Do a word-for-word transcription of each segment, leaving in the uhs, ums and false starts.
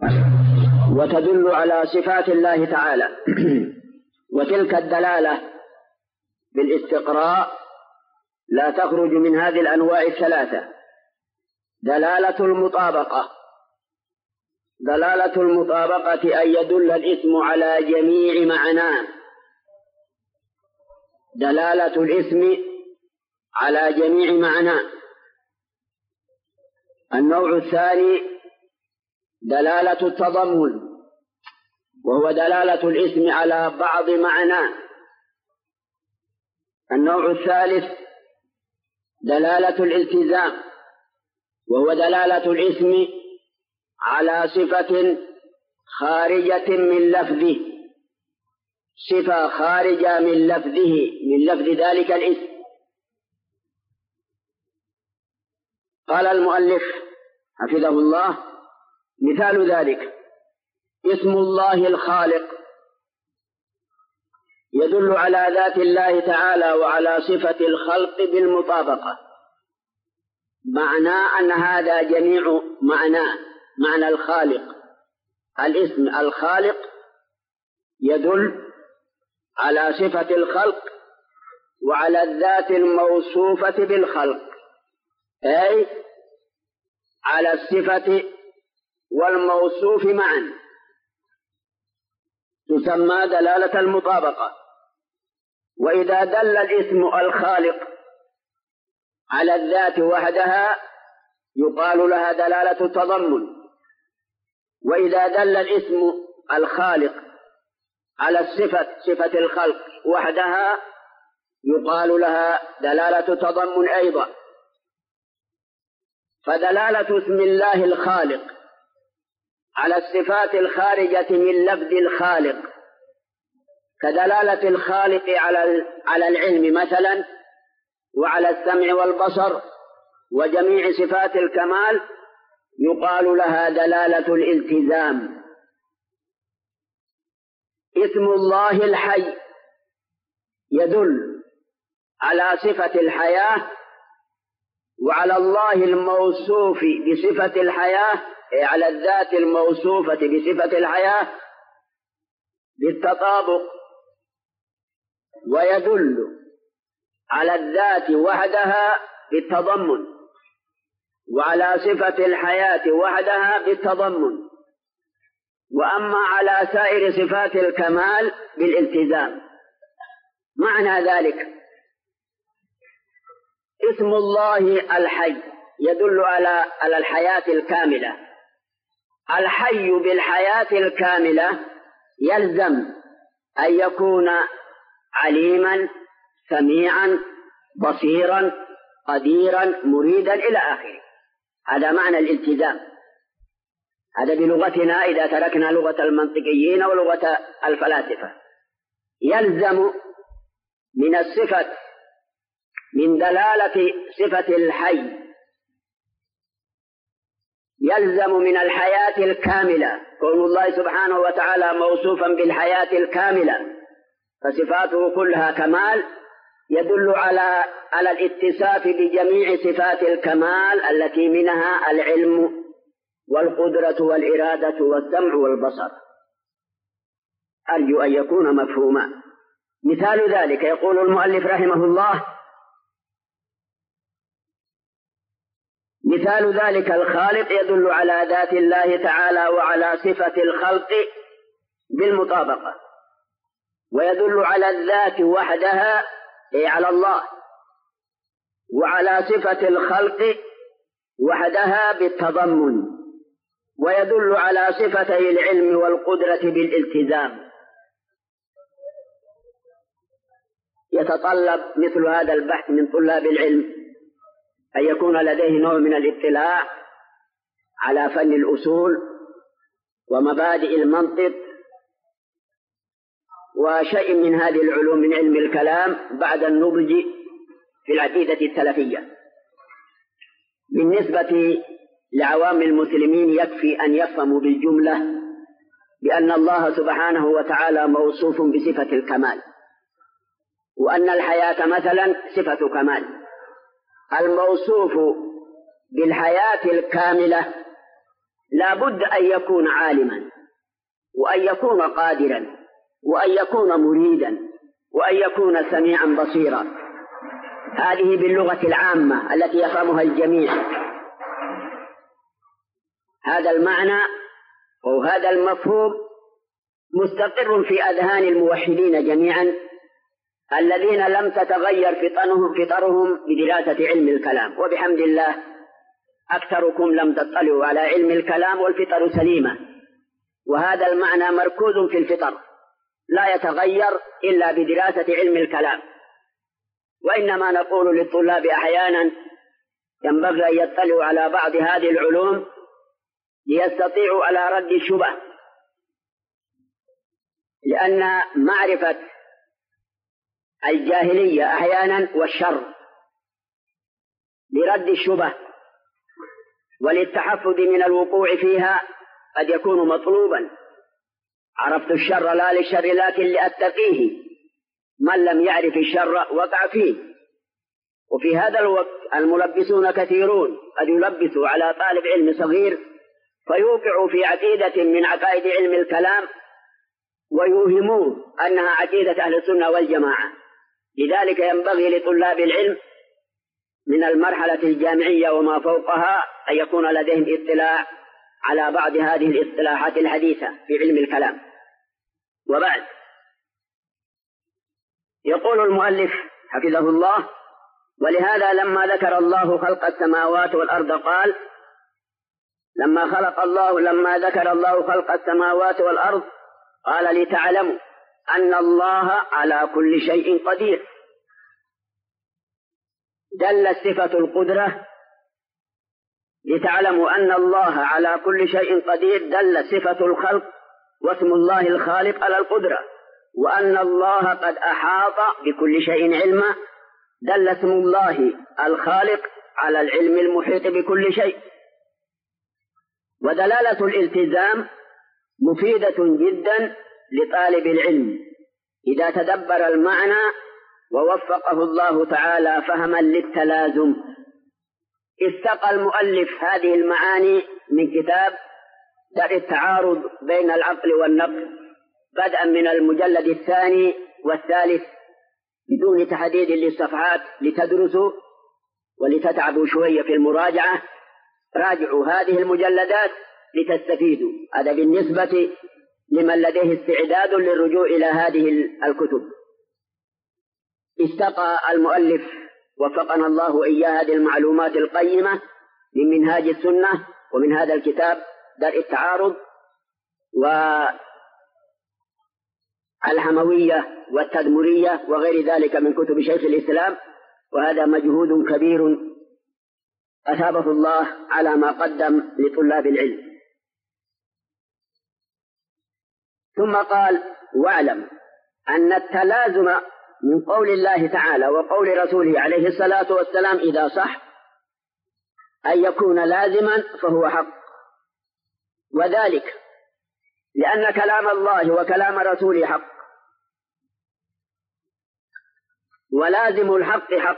وتدل على صفات الله تعالى. وتلك الدلالة بالاستقراء لا تخرج من هذه الأنواع الثلاثة: دلالة المطابقة، دلالة المطابقة أن يدل الاسم على جميع معناه، دلالة الاسم على جميع معناه. النوع الثاني دلالة التضمن، وهو دلالة الاسم على بعض معناه. النوع الثالث دلالة الالتزام، وهو دلالة الاسم على صفة خارجة من لفظه، صفة خارجة من لفظه، من لفظ ذلك الاسم. قال المؤلف حفظه الله: مثال ذلك اسم الله الخالق، يدل على ذات الله تعالى وعلى صفة الخلق بالمطابقة، معناه أن هذا جميع معناه، معنى الخالق. الاسم الخالق يدل على صفة الخلق وعلى الذات الموصوفة بالخلق، أي على الصفة والموصوف معا، تسمى دلالة المطابقة. وإذا دل الاسم الخالق على الذات وحدها يقال لها دلالة التضمن، وإذا دل الاسم الخالق على الصفة، صفة الخلق وحدها، يقال لها دلالة التضمن أيضا. فدلالة اسم الله الخالق على الصفات الخارجة من لفظ الخالق كدلالة الخالق على على العلم مثلا، وعلى السمع والبصر وجميع صفات الكمال، يقال لها دلالة الالتزام. اسم الله الحي يدل على صفة الحياة وعلى الله الموصوف بصفة الحياة، على الذات الموصوفة بصفة الحياة بالتطابق، ويدل على الذات وحدها بالتضمن، وعلى صفة الحياة وحدها بالتضمن، وأما على سائر صفات الكمال بالالتزام. معنى ذلك اسم الله الحي يدل على على الحياة الكاملة. الحي بالحياة الكاملة يلزم أن يكون عليما سميعا بصيرا قديرا مريدا إلى آخره. هذا معنى الالتزام. هذا بلغتنا إذا تركنا لغة المنطقيين ولغة الفلاسفة. يلزم من الصفة، من دلالة صفة الحي، يلزم من الحياة الكاملة كون الله سبحانه وتعالى موصوفا بالحياة الكاملة، فصفاته كلها كمال، يدل على على الاتصاف بجميع صفات الكمال التي منها العلم والقدرة والإرادة والسمع والبصر. أرجو أن يكون مفهوما. مثال ذلك يقول المؤلف رحمه الله: مثال ذلك الخالق يدل على ذات الله تعالى وعلى صفة الخلق بالمطابقة، ويدل على الذات وحدها أي على الله، وعلى صفة الخلق وحدها بالتضمن، ويدل على صفتي العلم والقدرة بالالتزام. يتطلب مثل هذا البحث من طلاب العلم أن يكون لديه نوع من الاطلاع على فن الأصول ومبادئ المنطق وشيء من هذه العلوم من علم الكلام بعد النضج في العقيدة السلفية. بالنسبة لعوام المسلمين يكفي أن يفهموا بالجملة بأن الله سبحانه وتعالى موصوف بصفة الكمال، وأن الحياة مثلا صفة كمال. الموصوف بالحياة الكاملة لا بد أن يكون عالما، وأن يكون قادرا، وأن يكون مريدا، وأن يكون سميعا بصيرا. هذه باللغة العامة التي يفهمها الجميع. هذا المعنى وهذا المفهوم مستقر في أذهان الموحدين جميعا الذين لم تتغير فطرهم, فطرهم بدراسة علم الكلام، وبحمد الله أكثركم لم تطلعوا على علم الكلام والفطر سليمة، وهذا المعنى مركوز في الفطر لا يتغير إلا بدراسة علم الكلام. وإنما نقول للطلاب أحيانا ينبغي أن يطلعوا على بعض هذه العلوم ليستطيعوا على رد الشبه، لأن معرفة الجاهلية أحيانا والشر لرد الشبه وللتحفظ من الوقوع فيها قد يكون مطلوبا. عرفت الشر لا للشر لكن لأتقيه، من لم يعرف الشر وقع فيه. وفي هذا الوقت الملبسون كثيرون، قد يلبسوا على طالب علم صغير فيوقع في عقيدة من عقائد علم الكلام ويوهمون أنها عقيدة أهل السنة والجماعة. لذلك ينبغي لطلاب العلم من المرحلة الجامعية وما فوقها أن يكون لديهم اطلاع على بعض هذه الاصطلاحات الحديثة في علم الكلام. وبعد، يقول المؤلف حفظه الله: ولهذا لما ذكر الله خلق السماوات والأرض قال لما خلق الله لما ذكر الله خلق السماوات والأرض قال لتعلموا أن الله على كل شيء قدير. دلت صفة القدرة لتعلموا أن الله على كل شيء قدير، دلت صفة الخلق واسم الله الخالق على القدرة، وأن الله قد أحاط بكل شيء علما، دل اسم الله الخالق على العلم المحيط بكل شيء. ودلالة الالتزام مفيدة جدا لطالب العلم إذا تدبر المعنى ووفقه الله تعالى فهما للتلازم. استقى المؤلف هذه المعاني من كتاب درء التعارض بين العقل والنقل بدءا من المجلد الثاني والثالث بدون تحديد للصفحات لتدرسوا ولتتعبوا شوية في المراجعة. راجعوا هذه المجلدات لتستفيدوا. هذا بالنسبة لمن لديه استعداد للرجوع إلى هذه الكتب. استقى المؤلف وفقنا الله إياه هذه المعلومات القيمة من منهاج السنة ومن هذا الكتاب درء التعارض والحموية والتدمرية وغير ذلك من كتب شيخ الإسلام، وهذا مجهود كبير أثابه الله على ما قدم لطلاب العلم. ثم قال: واعلم أن التلازم من قول الله تعالى وقول رسوله عليه الصلاة والسلام إذا صح أن يكون لازما فهو حق، وذلك لأن كلام الله وكلام رسوله حق، ولازم الحق حق،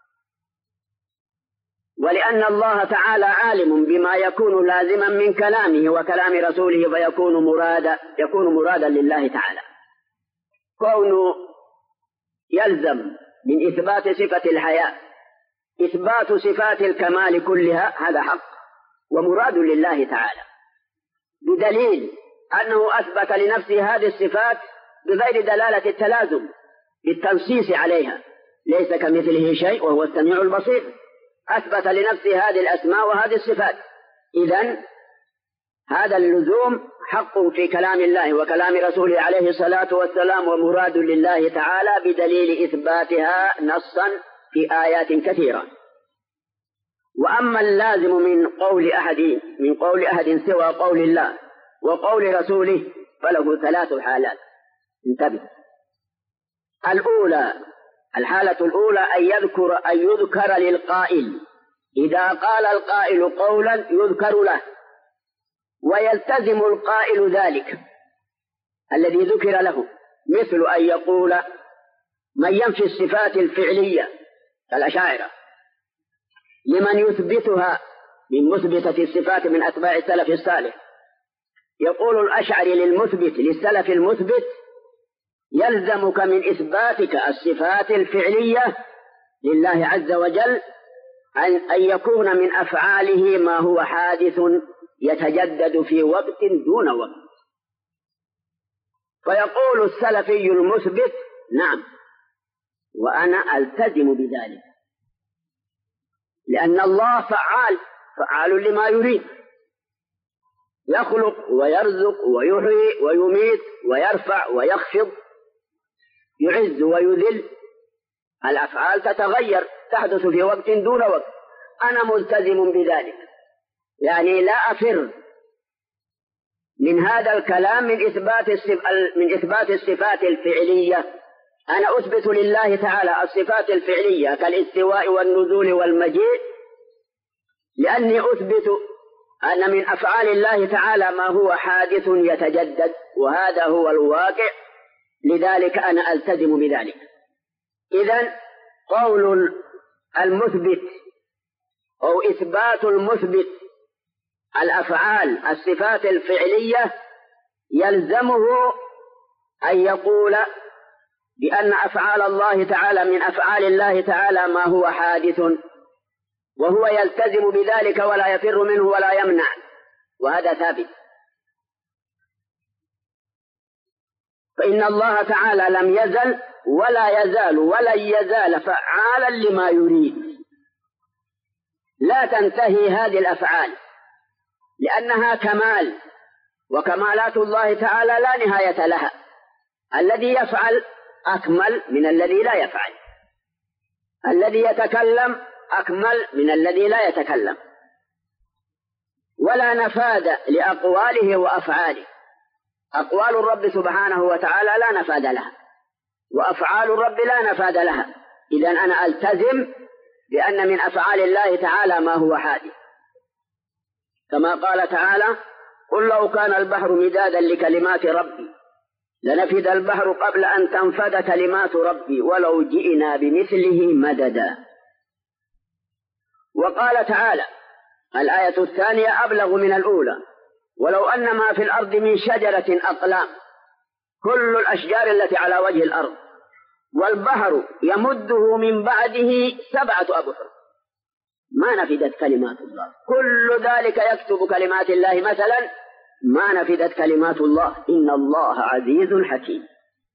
ولأن الله تعالى عالم بما يكون لازما من كلامه وكلام رسوله فيكون مرادا يكون مرادا لله تعالى. كونه يلزم من إثبات صفة الحياة إثبات صفات الكمال كلها، هذا حق ومراد لله تعالى، بدليل أنه أثبت لنفسه هذه الصفات بغير دلالة التلازم بالتنصيص عليها، ليس كمثله شيء وهو السميع البصير. أثبت لنفسه هذه الأسماء وهذه الصفات، إذن هذا اللزوم حق في كلام الله وكلام رسوله عليه الصلاة والسلام ومراد لله تعالى بدليل إثباتها نصا في آيات كثيرة. وأما اللازم من قول أحد من قول أحد سوى قول الله وقول رسوله فله ثلاث حالات. انتبه. الأولى الحالة الأولى أن يذكر أن يذكر للقائل، إذا قال القائل قولا يذكر له ويلتزم القائل ذلك الذي ذكر له، مثل أن يقول من ينفي الصفات الفعلية كالأشاعرة لمن يثبتها من مثبتة الصفات من أتباع السلف الصالح. يقول الأشعري للمثبت للسلف المثبت: يلزمك من إثباتك الصفات الفعلية لله عز وجل أن يكون من أفعاله ما هو حادث يتجدد في وقت دون وقت. فيقول السلفي المثبت: نعم، وأنا ألتزم بذلك، لأن الله فعال فعال لما يريد، يخلق ويرزق ويحيي ويميت ويرفع ويخفض، يعز ويذل، الأفعال تتغير تحدث في وقت دون وقت. أنا ملتزم بذلك، يعني لا أفر من هذا الكلام من إثبات من إثبات الصفات الفعلية. أنا أثبت لله تعالى الصفات الفعلية كالاستواء والنزول والمجيء، لأني أثبت أن من أفعال الله تعالى ما هو حادث يتجدد، وهذا هو الواقع، لذلك أنا ألتزم بذلك. إذن قول المثبت أو إثبات المثبت الأفعال الصفات الفعلية يلزمه أن يقول بأن أفعال الله تعالى من أفعال الله تعالى ما هو حادث، وهو يلتزم بذلك ولا يفر منه ولا يمنع، وهذا ثابت. فإن الله تعالى لم يزل ولا يزال ولن يزال فعالا لما يريد، لا تنتهي هذه الأفعال لأنها كمال، وكمالات الله تعالى لا نهاية لها. الذي يفعل أكمل من الذي لا يفعل، الذي يتكلم أكمل من الذي لا يتكلم، ولا نفاذ لأقواله وأفعاله. أقوال الرب سبحانه وتعالى لا نفاذ لها، وأفعال الرب لا نفاذ لها. إذن أنا ألتزم بأن من أفعال الله تعالى ما هو حادث، كما قال تعالى: قل لو كان البحر مدادا لكلمات ربي لنفد البحر قبل أن تنفد كلمات ربي ولو جئنا بمثله مددا. وقال تعالى الآية الثانية أبلغ من الأولى: ولو أن ما في الأرض من شجرة أقلام، كل الأشجار التي على وجه الأرض، والبحر يمده من بعده سبعة أبحر ما نفدت كلمات الله. كل ذلك يكتب كلمات الله مثلا ما نفدت كلمات الله، إن الله عزيز حكيم.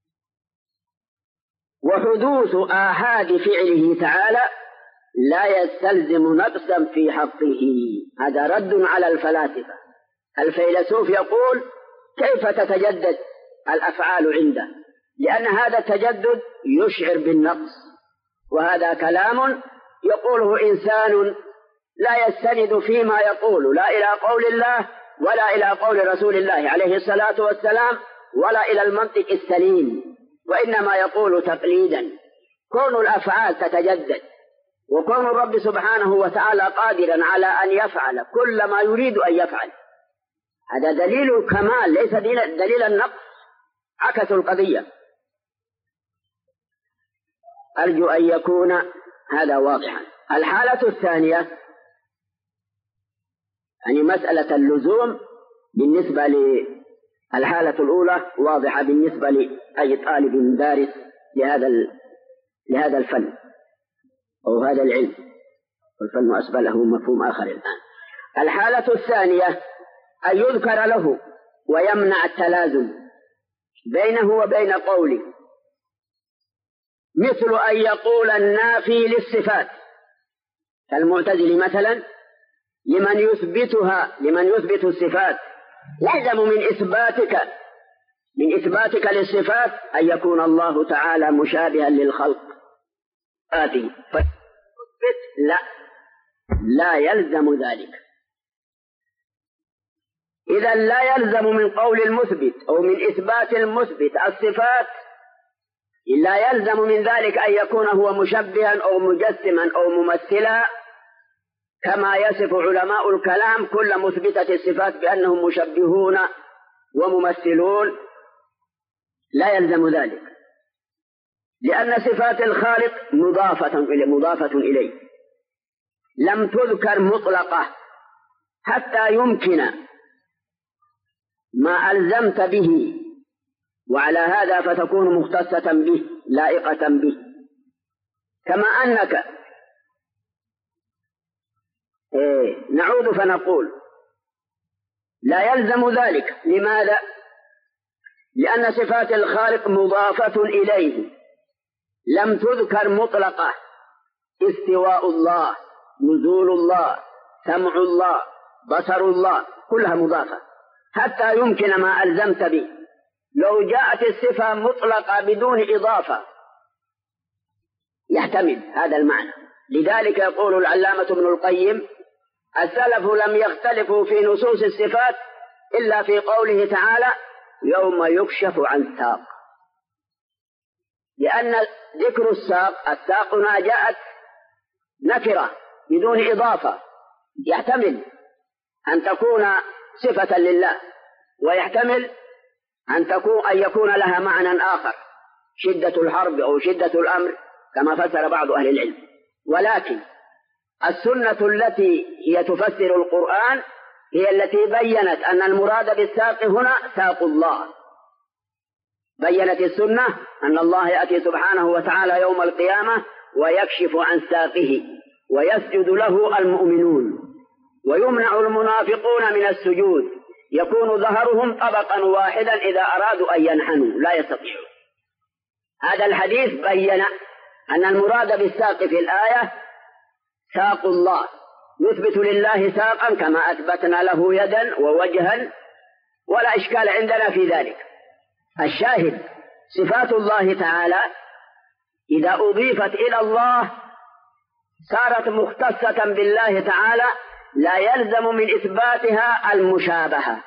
وحدوث آحاد فعله تعالى لا يستلزم نقصا في حقه. هذا رد على الفلاسفة. الفيلسوف يقول: كيف تتجدد الأفعال عنده؟ لأن هذا التجدد يشعر بالنقص، وهذا كلام يقوله إنسان لا يستند فيما يقول لا إلى قول الله ولا إلى قول رسول الله عليه الصلاة والسلام ولا إلى المنطق السليم، وإنما يقول تقليدا. كون الأفعال تتجدد وكون الرب سبحانه وتعالى قادرا على أن يفعل كل ما يريد أن يفعل، هذا دليل الكمال ليس دليل النقص. عكسوا القضية. أرجو أن يكون هذا واضحا. الحالة الثانية يعني مسألة اللزوم بالنسبة للحالة الأولى واضحة بالنسبة لأي طالب دارس لهذا لهذا الفن أو هذا العلم، والفن أسبق له مفهوم آخر الآن. الحالة الثانية أن يذكر له ويمنع التلازم بينه وبين قوله، مثل أن يقول النافي للصفات كالمعتزل مثلا، لمن يثبتها لمن يثبت الصفات لازم من إثباتك من إثباتك للصفات أن يكون الله تعالى مشابها للخلق آتي، فتثبت لا لا يلزم ذلك. إذا لا يلزم من قول المثبت أو من إثبات المثبت الصفات، إلا يلزم من ذلك أن يكون هو مشبها أو مجسما أو ممثلا، كما يصف علماء الكلام كل مثبتة الصفات بأنهم مشبهون وممثلون. لا يلزم ذلك، لأن صفات الخالق مضافة إليه مضافة إليه لم تذكر مطلقة حتى يمكن ما ألزمت به، وعلى هذا فتكون مختصة به لائقة به. كما أنك إيه نعود فنقول لا يلزم ذلك. لماذا؟ لأن صفات الخالق مضافة إليه، لم تذكر مطلقة. استواء الله، نزول الله، سمع الله، بصر الله، كلها مضافة حتى يمكن ما ألزمت به. لو جاءت الصفة مطلقة بدون إضافة يحتمل هذا المعنى. لذلك يقول العلامة ابن القيم: السلف لم يختلفوا في نصوص الصفات إلا في قوله تعالى: يوم يكشف عن ساق. لأن ذكر الساق، الساق هنا جاءت نكرة بدون إضافة، يحتمل أن تكون صفة لله، ويحتمل أن تكون أن يكون لها معنى آخر، شدة الحرب أو شدة الأمر كما فسر بعض أهل العلم. ولكن السنة التي هي تفسر القرآن هي التي بيّنت أن المراد بالساق هنا ساق الله. بيّنت السنة أن الله يأتي سبحانه وتعالى يوم القيامة ويكشف عن ساقه ويسجد له المؤمنون، ويمنع المنافقون من السجود، يكون ظهرهم طبقا واحدا إذا أرادوا أن ينحنوا لا يستطيعون. هذا الحديث بيّن أن المراد بالساق في الآية ساق الله، نثبت لله ساقا كما أثبتنا له يدا ووجها، ولا إشكال عندنا في ذلك. الشاهد صفات الله تعالى إذا أضيفت إلى الله صارت مختصة بالله تعالى، لا يلزم من إثباتها المشابهة،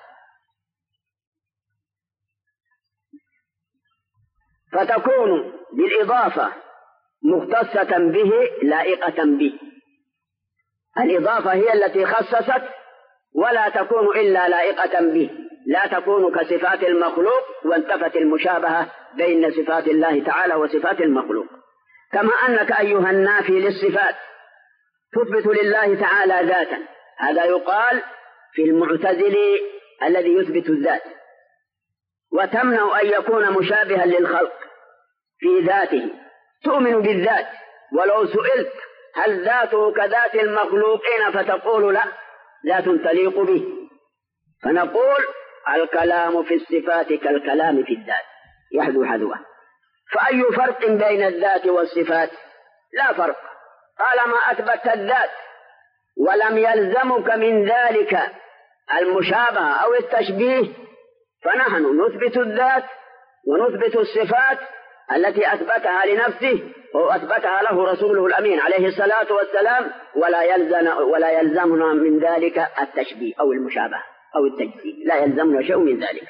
فتكون بالإضافة مختصة به لائقة به. الإضافة هي التي خصصت، ولا تكون إلا لائقة به، لا تكون كصفات المخلوق وانتفت المشابهة بين صفات الله تعالى وصفات المخلوق. كما أنك أيها النافي للصفات تثبت لله تعالى ذاتا، هذا يقال في المعتزلي الذي يثبت الذات، وتمنع أن يكون مشابها للخلق في ذاته. تؤمن بالذات، ولو سئلت هل ذاته كذات المخلوقين فتقول لا، ذات تليق به. فنقول الكلام في الصفات كالكلام في الذات، يحذو حذوه. فأي فرق بين الذات والصفات؟ لا فرق، طالما أثبت الذات ولم يلزمك من ذلك المشابهة أو التشبيه، فنحن نثبت الذات ونثبت الصفات التي أثبتها لنفسه وأثبتها له رسوله الأمين عليه الصلاة والسلام، ولا يلزم ولا يلزمنا من ذلك التشبيه أو المشابهة أو التجسيد، لا يلزمنا شيء من ذلك.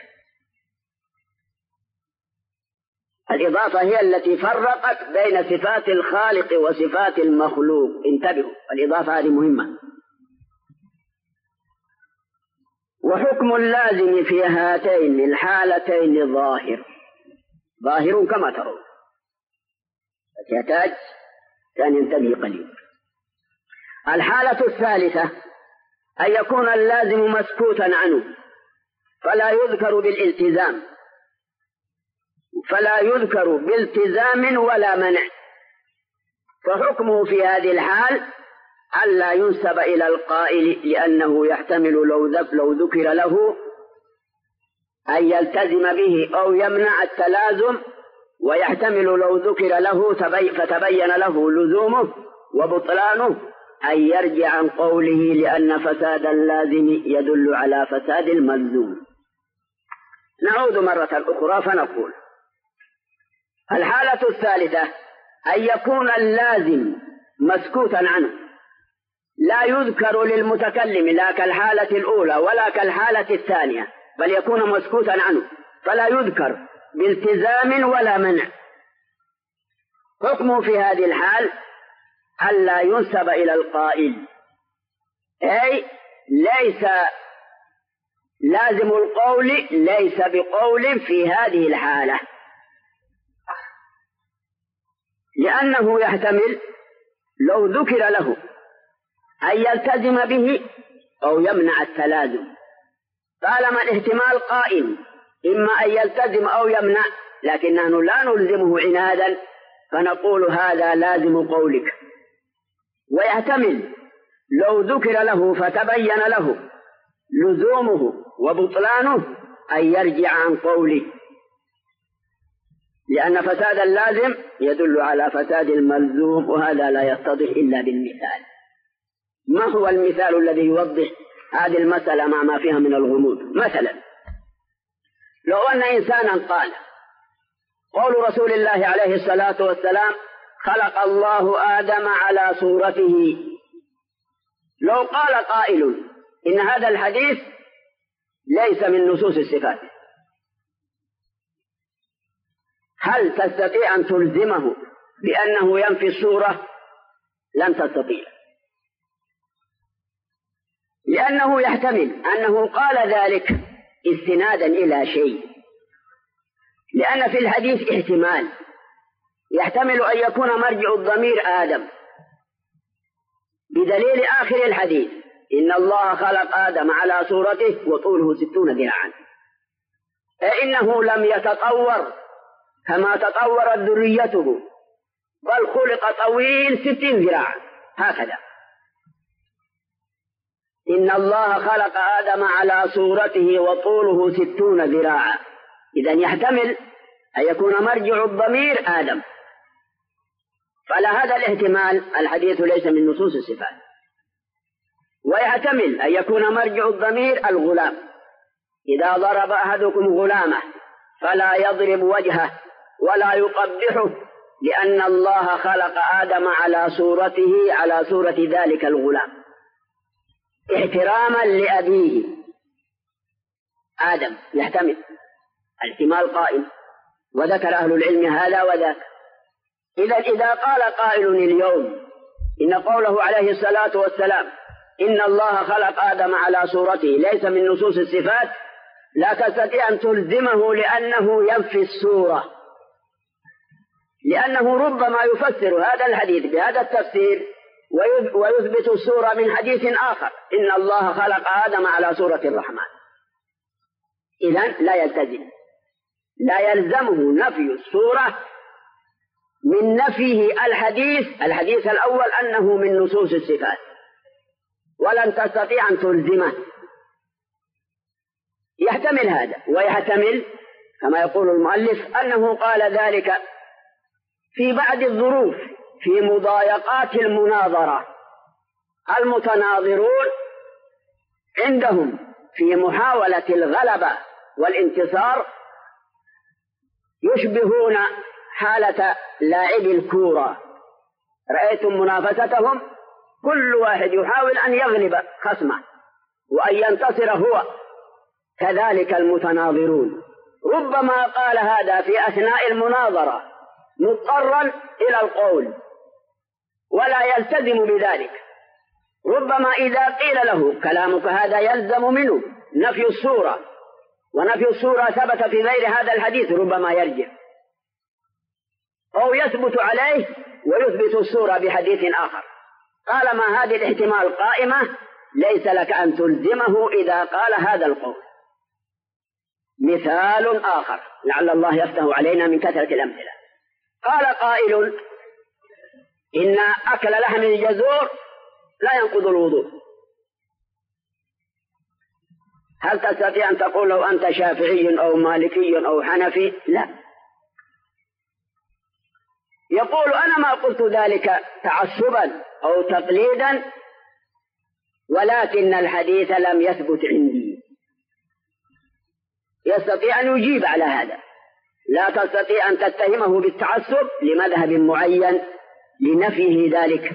الإضافة هي التي فرقت بين صفات الخالق وصفات المخلوق. انتبهوا، الإضافة هذه مهمة. وحكم اللازم في هاتين الحالتين ظاهر، ظاهر كما ترون، يحتاج أن ينتبه قليلا. الحالة الثالثة أن يكون اللازم مسكوتا عنه، فلا يذكر بالالتزام، فلا يذكر بالتزام ولا منع. فحكمه في هذه الحال ألا ينسب إلى القائل، لأنه يحتمل لو ذكر له أن يلتزم به أو يمنع التلازم، ويحتمل لو ذكر له فتبين له لزومه وبطلانه أن يرجع عن قوله، لأن فساد اللازم يدل على فساد الملزوم. نعود مرة أخرى فنقول الحالة الثالثة أن يكون اللازم مسكوتا عنه، لا يذكر للمتكلم لا كالحالة الأولى ولا كالحالة الثانية، بل يكون مسكوتا عنه فلا يذكر بالتزام ولا منع. حكمه في هذه الحال ألا ينسب إلى القائل، أي ليس لازم القول ليس بقول في هذه الحالة، لأنه يحتمل لو ذكر له أن يلتزم به أو يمنع التلازم. طالما الاحتمال قائم إما أن يلتزم أو يمنع، لكن نحن لا نلزمه عنادا فنقول هذا لازم قولك. ويحتمل لو ذكر له فتبين له لزومه وبطلانه أن يرجع عن قوله، لأن فساد اللازم يدل على فساد الملزوم، وهذا لا يتضح إلا بالمثال. ما هو المثال الذي يوضح هذه المسألة مع ما فيها من الغموض؟ مثلا لو أن إنسانا قال قول رسول الله عليه الصلاة والسلام خلق الله آدم على صورته، لو قال قائل إن هذا الحديث ليس من نصوص الصفات، هل تستطيع أن تلزمه بأنه ينفي الصورة؟ لن تستطيع، لأنه يحتمل أنه قال ذلك استنادا إلى شيء، لأن في الحديث احتمال يحتمل أن يكون مرجع الضمير آدم، بدليل آخر الحديث إن الله خلق آدم على صورته وطوله ستون ذراعا، فإنه لم يتطور كما تطورت ذريته، بل خلق طويل ستين ذراعا هكذا. إن الله خلق آدم على صورته وطوله ستون ذراعا، إذن يحتمل أن يكون مرجع الضمير آدم، فعلى هذا الاحتمال الحديث ليس من نصوص الصفات. ويحتمل أن يكون مرجع الضمير الغلام، إذا ضرب أحدكم غلامه فلا يضرب وجهه ولا يقبحه، لأن الله خلق آدم على صورته على صورة ذلك الغلام احتراما لأبيه آدم. يحتمل الاحتمال قائم، وذكر أهل العلم هذا وذاك. إذا إذا قال قائل اليوم إن قوله عليه الصلاة والسلام إن الله خلق آدم على صورته ليس من نصوص الصفات، لا تستطيع أن تلزمه لأنه ينفي الصورة، لأنه ربما يفسر هذا الحديث بهذا التفسير ويثبت الصورة من حديث آخر إن الله خلق آدم على صورة الرحمن. إذن لا يلتزم، لا يلزمه نفي الصورة من نفيه الحديث الحديث الأول أنه من نصوص الصفات، ولن تستطيع أن تلزمه. يحتمل هذا، ويحتمل كما يقول المؤلف أنه قال ذلك في بعض الظروف في مضايقات المناظرة. المتناظرون عندهم في محاولة الغلبة والانتصار يشبهون حالة لاعب الكورة، رأيتم منافستهم، كل واحد يحاول أن يغلب خصمه وأن ينتصر هو، كذلك المتناظرون ربما قال هذا في أثناء المناظرة مضطرا إلى القول ولا يلتزم بذلك، ربما إذا قيل له كلامك هذا يلزم منه نفي الصورة، ونفي الصورة ثبت في غير هذا الحديث، ربما يرجع أو يثبت عليه ويثبت الصورة بحديث آخر. طالما هذه الاحتمال قائمة ليس لك أن تلزمه إذا قال هذا القول. مثال آخر لعل الله يفتح علينا من كثرة الأمثلة. قال قائل إن أكل لحم الجزور لا ينقض الوضوء، هل تستطيع أن تقول لو أنت شافعي أو مالكي أو حنفي؟ لا. يقول أنا ما قلت ذلك تعصبا أو تقليدا، ولكن الحديث لم يثبت عندي. يستطيع أن يجيب على هذا، لا تستطيع أن تتهمه بالتعصب لمذهب معين لنفيه ذلك.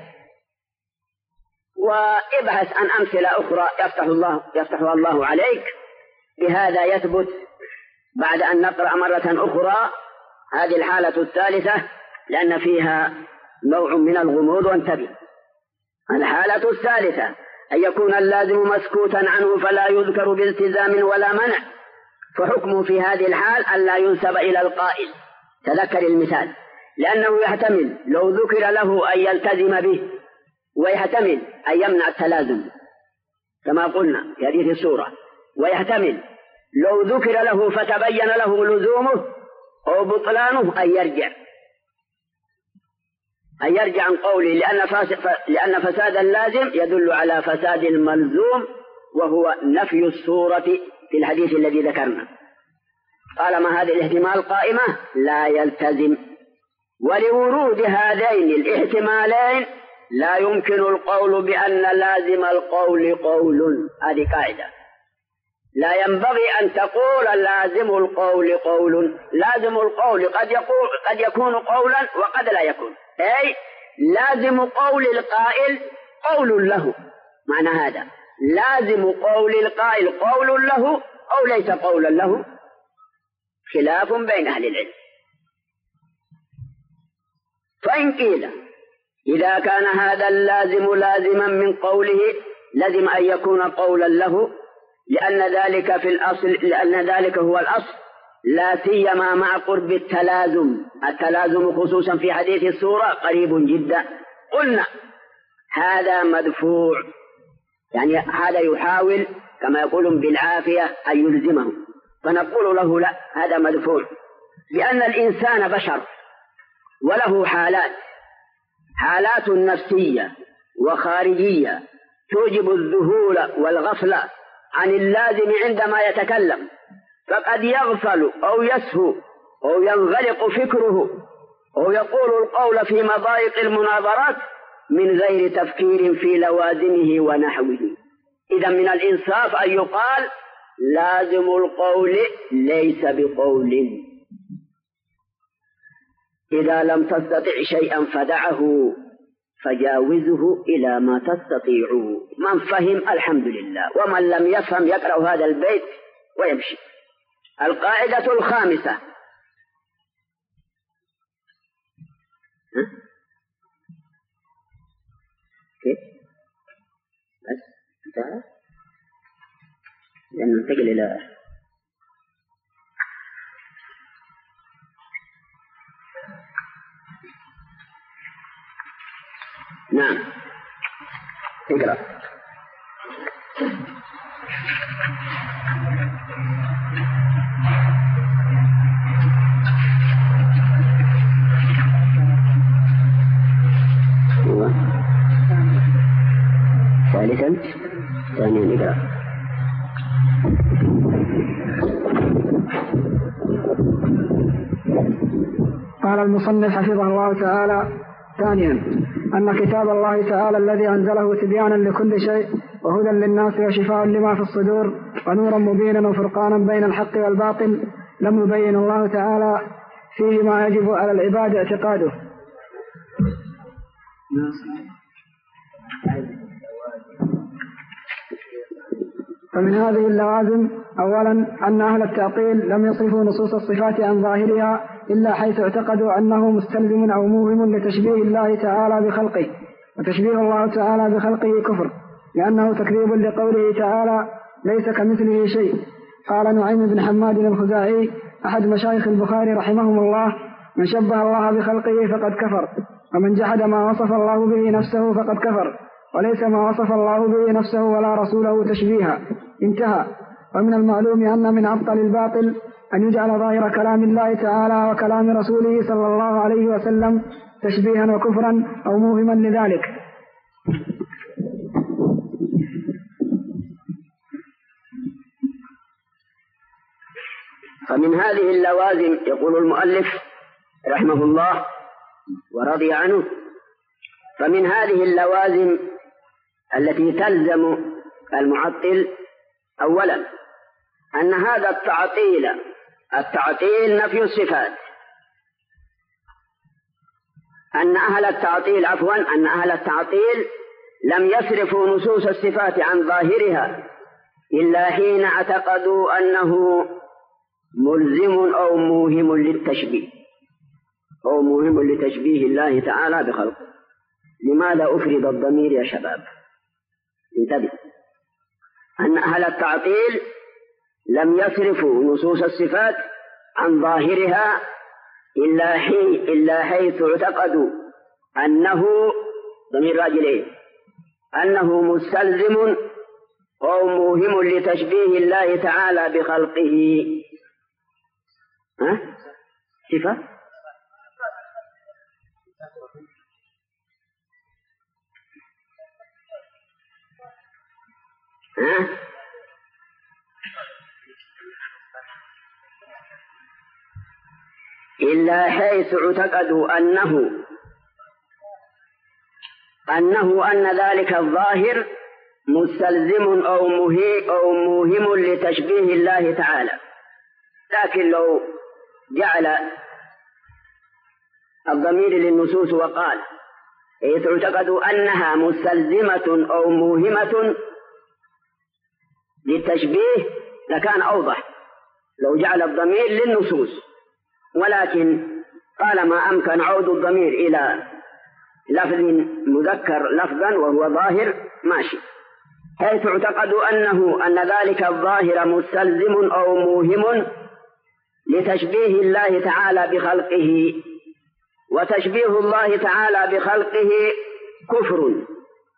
وابحث عن أمثلة أخرى يفتح الله يفتحها الله عليك، بهذا يثبت. بعد أن نقرأ مرة أخرى هذه الحالة الثالثة لأن فيها نوع من الغموض، وانتبه. الحالة الثالثة أن يكون اللازم مسكوتا عنه فلا يذكر بالتزام ولا منع، فحكمه في هذه الحال أن لا ينسب إلى القائل. تذكر المثال، لأنه يحتمل لو ذكر له أن يلتزم به، ويحتمل أن يمنع التلازم، كما قلنا في هذه السورة، ويحتمل لو ذكر له فتبين له لزومه أو بطلانه أن يرجع أن يرجع عن قوله، لأن, لأن فساد اللازم يدل على فساد الملزوم، وهو نفي الصورة في الحديث الذي ذكرنا. طالما هذا الاحتمال قائمة لا يلتزم. ولورود هذين الاحتمالين لا يمكن القول بأن لازم القول قول. هذه قاعدة، لا ينبغي أن تقول لازم القول قول. لازم القول قد, يقول قد يكون قولا وقد لا يكون، أي لازم قول القائل قول له. معنى هذا لازم قول القائل قول له أو ليس قولا له، خلاف بين أهل العلم. فإن قيل إذا كان هذا اللازم لازما من قوله لازم أن يكون قولا له، لأن ذلك في الأصل لأن ذلك هو الأصل، لا سيما مع قرب التلازم. التلازم خصوصا في حديث السورة قريب جدا. قلنا هذا مدفوع، يعني هذا يحاول كما يقولون بالعافية أن يلزمه، فنقول له لا، هذا مدفوع، لأن الإنسان بشر وله حالات حالات نفسية وخارجية توجب الذهول والغفلة عن اللازم عندما يتكلم، فقد يغفل أو يسهو أو ينغلق فكره أو يقول القول في مضايق المناظرات من غير تفكير في لوازمه ونحوه. إذا من الإنصاف أن يقال لازم القول ليس بقول. إذا لم تستطع شيئا فدعه فجاوزه إلى ما تستطيع. من فهم الحمد لله، ومن لم يفهم يقرأ هذا البيت ويمشي. القاعدة الخامسة، كيف؟ بس انتهى، لأن ننتقل إلى نعم اقرأ. ثالثا ثانيا اقرأ. قال المصنف حفظه الله تعالى: ثانيا أن كتاب الله تعالى الذي أنزله تبيانا لكل شيء وهدى للناس وشفاء لما في الصدور ونورا مبينا وفرقانا بين الحق والباطل لم يبين الله تعالى فيه ما يجب على العباد اعتقاده. فمن هذه اللوازم أولا أن أهل التعطيل لم يصرفوا نصوص الصفات عن ظاهرها إلا حيث اعتقدوا أنه مستلزم أو موهم لتشبيه الله تعالى بخلقه، وتشبيه الله تعالى بخلقه كفر، لأنه تكذيب لقوله تعالى ليس كمثله شيء. قال نعيم بن حماد الخزاعي أحد مشايخ البخاري رحمهم الله: من شبه الله بخلقه فقد كفر، ومن جحد ما وصف الله به نفسه فقد كفر، وليس ما وصف الله به نفسه ولا رسوله تشبيها. انتهى. ومن المعلوم أن من أبطل الباطل أن يجعل ظاهر كلام الله تعالى وكلام رسوله صلى الله عليه وسلم تشبيها وكفرا أو موهما لذلك. فمن هذه اللوازم يقول المؤلف رحمه الله ورضي عنه، فمن هذه اللوازم التي تلزم المعطل أولا أن هذا التعطيل التعطيل نفي الصفات، أن أهل التعطيل عفوا أن أهل التعطيل لم يصرفوا نصوص الصفات عن ظاهرها إلا حين اعتقدوا أنه ملزم أو موهم للتشبيه أو موهم لتشبيه الله تعالى بخلقه. لماذا أفرد الضمير يا شباب؟ انتبه. أن أهل التعطيل لم يصرفوا نصوص الصفات عن ظاهرها إلا حين إلا حيث اعتقدوا أنه ضمير راجلين أنه مستلزم أو موهم لتشبيه الله تعالى بخلقه. ها؟ صفة؟ ها؟ إلا حيث اعتقدوا أنه أنه أن ذلك الظاهر مستلزم أو أو موهم لتشبيه الله تعالى. لكن لو جعل الضمير للنصوص وقال حيث اعتقدوا أنها مستلزمة أو موهمة للتشبيه لكان أوضح لو جعل الضمير للنصوص، ولكن طالما أمكن عود الضمير إلى لفظ مذكر لفظا وهو ظاهر ماشي. حيث اعتقدوا أنه أن ذلك الظاهر مستلزم أو موهم لتشبيه الله تعالى بخلقه، وتشبيه الله تعالى بخلقه كفر،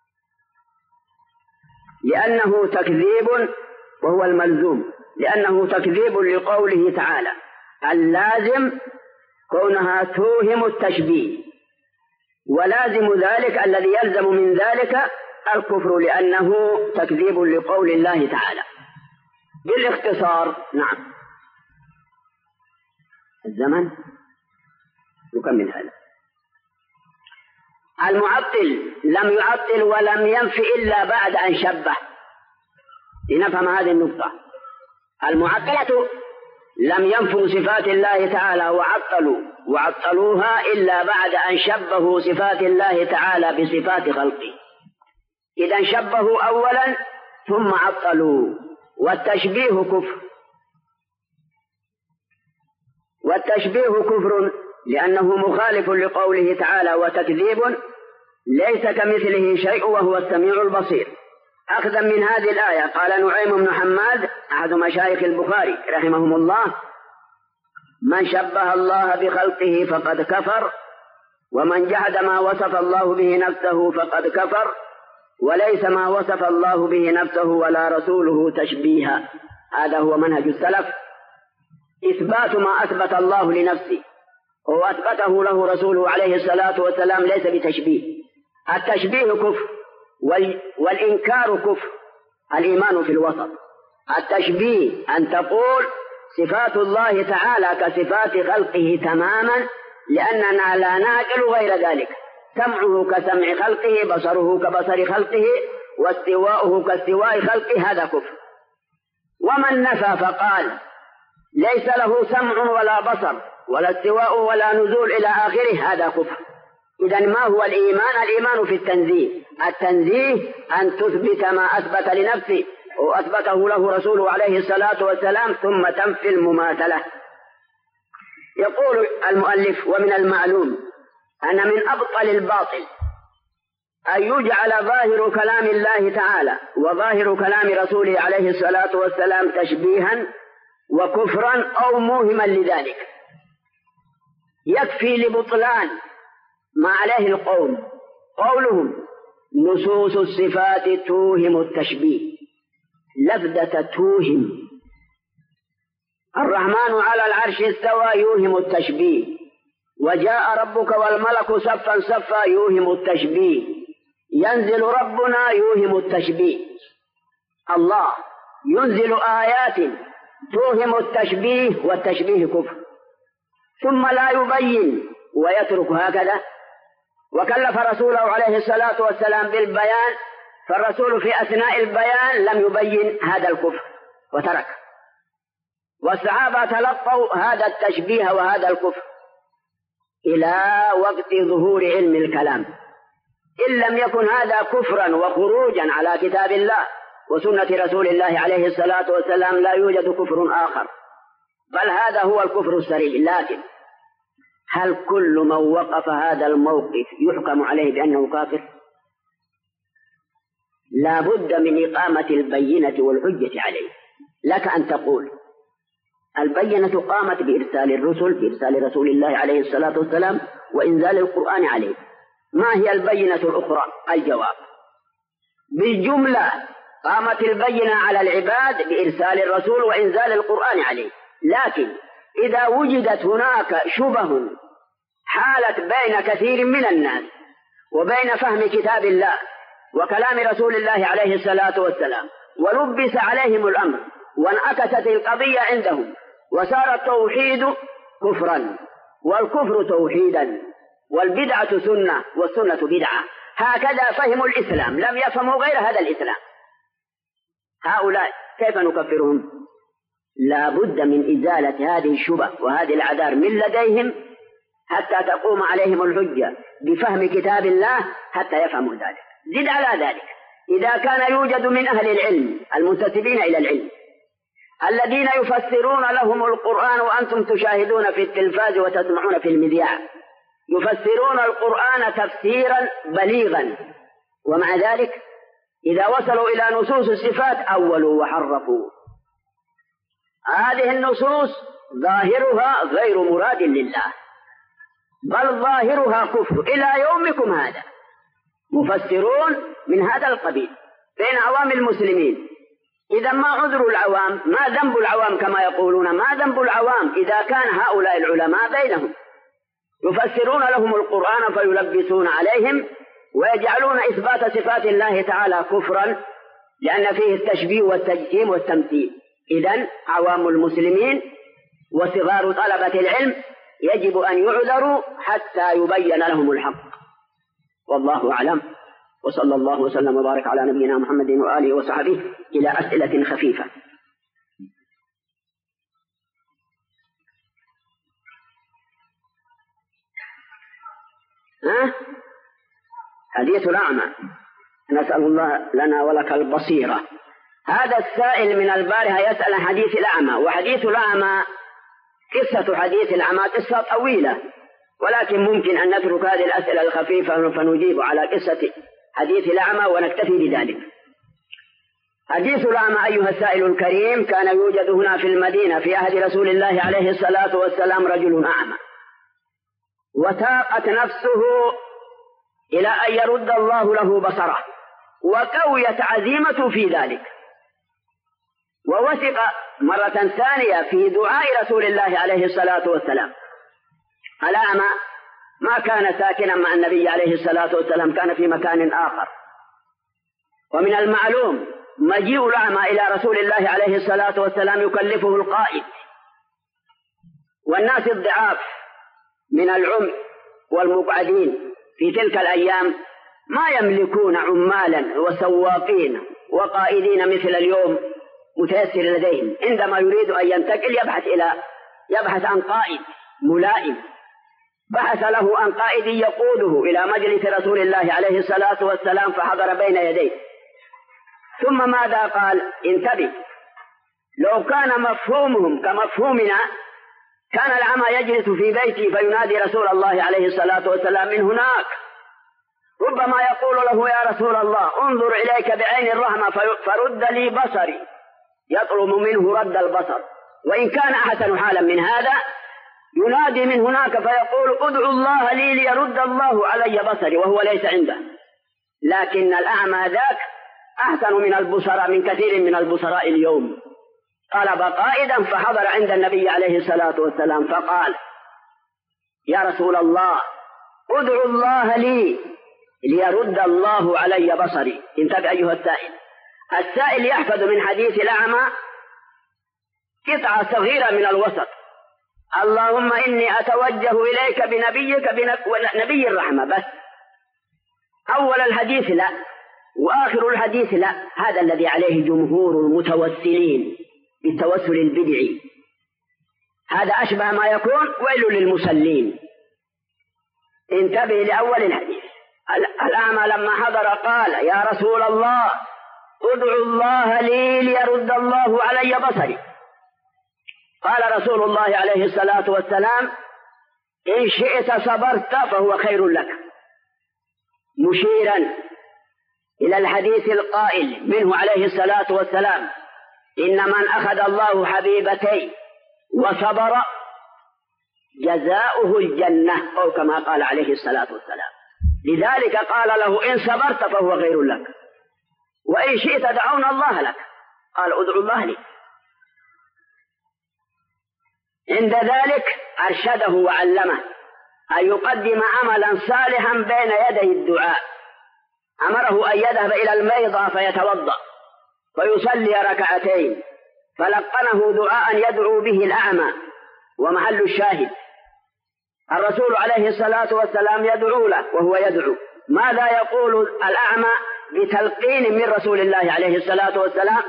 لأنه تكذيب وهو الملزوم، لأنه تكذيب لقوله تعالى اللازم كونها توهم التشبيه، ولازم ذلك الذي يلزم من ذلك الكفر لأنه تكذيب لقول الله تعالى. بالاختصار نعم. الزمن نكمل هذا. المعطل لم يعطل ولم ينفي إلا بعد أن شبه. لنفهم هذه النقطة. المعطلة لم ينفوا صفات الله تعالى وعطلوا وعطلوها إلا بعد أن شبهوا صفات الله تعالى بصفات خلقه. إذا شبهوا أولا ثم عطلوا، والتشبيه كفر، والتشبيه كفر لأنه مخالف لقوله تعالى وتكذيب ليس كمثله شيء وهو السميع البصير. أخذا من هذه الآية قال نعيم بن حماد أحد مشايخ البخاري رحمهم الله من شبه الله بخلقه فقد كفر، ومن جحد ما وصف الله به نفسه فقد كفر، وليس ما وصف الله به نفسه ولا رسوله تشبيها. هذا هو منهج السلف، إثبات ما أثبت الله لنفسه وأثبته له رسوله عليه الصلاة والسلام ليس بتشبيه. التشبيه كفر والإنكار كفر، الإيمان في الوسط. التشبيه أن تقول صفات الله تعالى كصفات خلقه تماما، لأننا لا نعقل غير ذلك. سمعه كسمع خلقه، بصره كبصر خلقه، واستواؤه كاستواء خلقه، هذا كفر. ومن نفى فقال ليس له سمع ولا بصر ولا استواء ولا نزول إلى آخره، هذا كفر. إذن ما هو الإيمان؟ الإيمان في التنزيه. التنزيه أن تثبت ما أثبت لنفسه وأثبته له رسوله عليه الصلاة والسلام ثم تنفي المماثلة. يقول المؤلف ومن المعلوم أن من أبطل الباطل أن يجعل ظاهر كلام الله تعالى وظاهر كلام رسوله عليه الصلاة والسلام تشبيها وكفرا أو موهما لذلك. يكفي لبطلان ما عليه القوم قولهم نصوص الصفات توهم التشبيه. لفظة توهم، الرحمن على العرش استوى يوهم التشبيه، وجاء ربك والملك صفا صفا يوهم التشبيه، ينزل ربنا يوهم التشبيه. الله ينزل آيات توهم التشبيه، والتشبيه كفر، ثم لا يبين ويترك هكذا. وكلف رسوله عليه الصلاة والسلام بالبيان، فالرسول في أثناء البيان لم يبين هذا الكفر وترك، والصحابة تلقوا هذا التشبيه وهذا الكفر إلى وقت ظهور علم الكلام. إن لم يكن هذا كفرا وخروجا على كتاب الله وسنة رسول الله عليه الصلاة والسلام لا يوجد كفر آخر، بل هذا هو الكفر السريع. لكن هل كل من وقف هذا الموقف يحكم عليه بأنه كافر؟ لا بد من إقامة البينة والحجة عليه. لك أن تقول البينة قامت بإرسال الرسل، بإرسال رسول الله عليه الصلاة والسلام وإنزال القرآن عليه. ما هي البينة الأخرى؟ الجواب بالجملة قامت البينة على العباد بإرسال الرسول وإنزال القرآن عليه. لكن إذا وجدت هناك شبه حالت بين كثير من الناس وبين فهم كتاب الله وكلام رسول الله عليه الصلاة والسلام ولبس عليهم الأمر وانعكست القضية عندهم وصار التوحيد كفرا والكفر توحيدا والبدعة سنة والسنة بدعة، هكذا فهموا الإسلام، لم يفهموا غير هذا الإسلام. هؤلاء كيف نكفرهم؟ لا بد من إزالة هذه الشبه وهذه الأعذار من لديهم حتى تقوم عليهم الحجة بفهم كتاب الله حتى يفهموا ذلك. زد على ذلك إذا كان يوجد من أهل العلم المنتسبين إلى العلم الذين يفسرون لهم القرآن وأنتم تشاهدون في التلفاز وتسمعون في المذياع، يفسرون القرآن تفسيرا بليغا، ومع ذلك إذا وصلوا إلى نصوص الصفات أولوا وحرفوا. هذه النصوص ظاهرها غير مراد لله، بل ظاهرها كفر إلى يومكم هذا. مفسرون من هذا القبيل بين عوام المسلمين. إذا ما عذر العوام؟ ما ذنب العوام كما يقولون؟ ما ذنب العوام إذا كان هؤلاء العلماء بينهم يفسرون لهم القرآن فيلبسون عليهم ويجعلون إثبات صفات الله تعالى كفرا لأن فيه التشبيه والتجسيم والتمثيل. إذن عوام المسلمين وصغار طلبة العلم يجب أن يعذروا حتى يبين لهم الحق. والله أعلم، وصلى الله وسلم وبارك على نبينا محمد وآله وصحبه. إلى أسئلة خفيفة. ها؟ حديث الأعمى. نسأل الله لنا ولك البصيرة. هذا السائل من البارحة يسأل عن حديث الأعمى، وحديث الأعمى قصة حديث الأعمى قصة طويلة، ولكن ممكن أن نترك هذه الأسئلة الخفيفة فنجيب على قصة حديث الأعمى ونكتفي بذلك. حديث الأعمى أيها السائل الكريم كان يوجد هنا في المدينة في عهد رسول الله عليه الصلاة والسلام رجل أعمى، وتاقت نفسه إلى أن يرد الله له بصره، وقويت عزيمته في ذلك، ووثق مرة ثانية في دعاء رسول الله عليه الصلاة والسلام. الأعمى ما كان ساكنا مع النبي عليه الصلاة والسلام، كان في مكان آخر. ومن المعلوم مجيء الأعمى إلى رسول الله عليه الصلاة والسلام يكلفه القائد، والناس الضعاف من العمي والمقعدين في تلك الأيام ما يملكون عمالا وسواقين وقائدين مثل اليوم متيسر لديهم. عندما يريد أن ينتقل يبحث إلى يبحث عن قائد ملائم، بحث له عن قائد يقوده إلى مجلس رسول الله عليه الصلاة والسلام فحضر بين يديه. ثم ماذا قال؟ انتبه، لو كان مفهومهم كمفهومنا كان الأعمى يجلس في بيته فينادي رسول الله عليه الصلاة والسلام من هناك، ربما يقول له يا رسول الله انظر إليك بعين الرحمة فرد لي بصري، يطلب منه رد البصر. وإن كان أحسن حالا من هذا ينادي من هناك فيقول ادعو الله لي ليرد الله علي بصري، وهو ليس عنده. لكن الأعمى ذاك أحسن من البصراء، من كثير من البصراء اليوم. طلب قائدا فحضر عند النبي عليه الصلاة والسلام فقال يا رسول الله ادعو الله لي ليرد الله علي بصري. انتبه أيها السائل. السائل يحفظ من حديث الأعمى قطعة صغيرة من الوسط: اللهم إني أتوجه إليك بنبيك بنبي الرحمة، بس أول الحديث لا وآخر الحديث لا. هذا الذي عليه جمهور المتوسلين بالتوسل البدعي، هذا أشبه ما يكون ويل للمصلين. انتبه لأول الحديث. الأعمى لما حضر قال يا رسول الله ادعو الله لي ليرد الله علي بصري. قال رسول الله عليه الصلاة والسلام إن شئت صبرت فهو خير لك، مشيرا إلى الحديث القائل منه عليه الصلاة والسلام إن من أخذ الله حبيبتي وصبر جزاؤه الجنة، أو كما قال عليه الصلاة والسلام. لذلك قال له إن صبرت فهو خير لك، وإن شئت دعونا الله لك. قال ادعوا الله لي. عند ذلك أرشده وعلمه أن يقدم عملا صالحا بين يدي الدعاء. أمره أن يذهب إلى الميضة فيتوضأ ويصلي ركعتين، فلقنه دعاء يدعو به الأعمى، ومحل الشاهد الرسول عليه الصلاة والسلام يدعو له وهو يدعو. ماذا يقول الأعمى بتلقين من رسول الله عليه الصلاة والسلام؟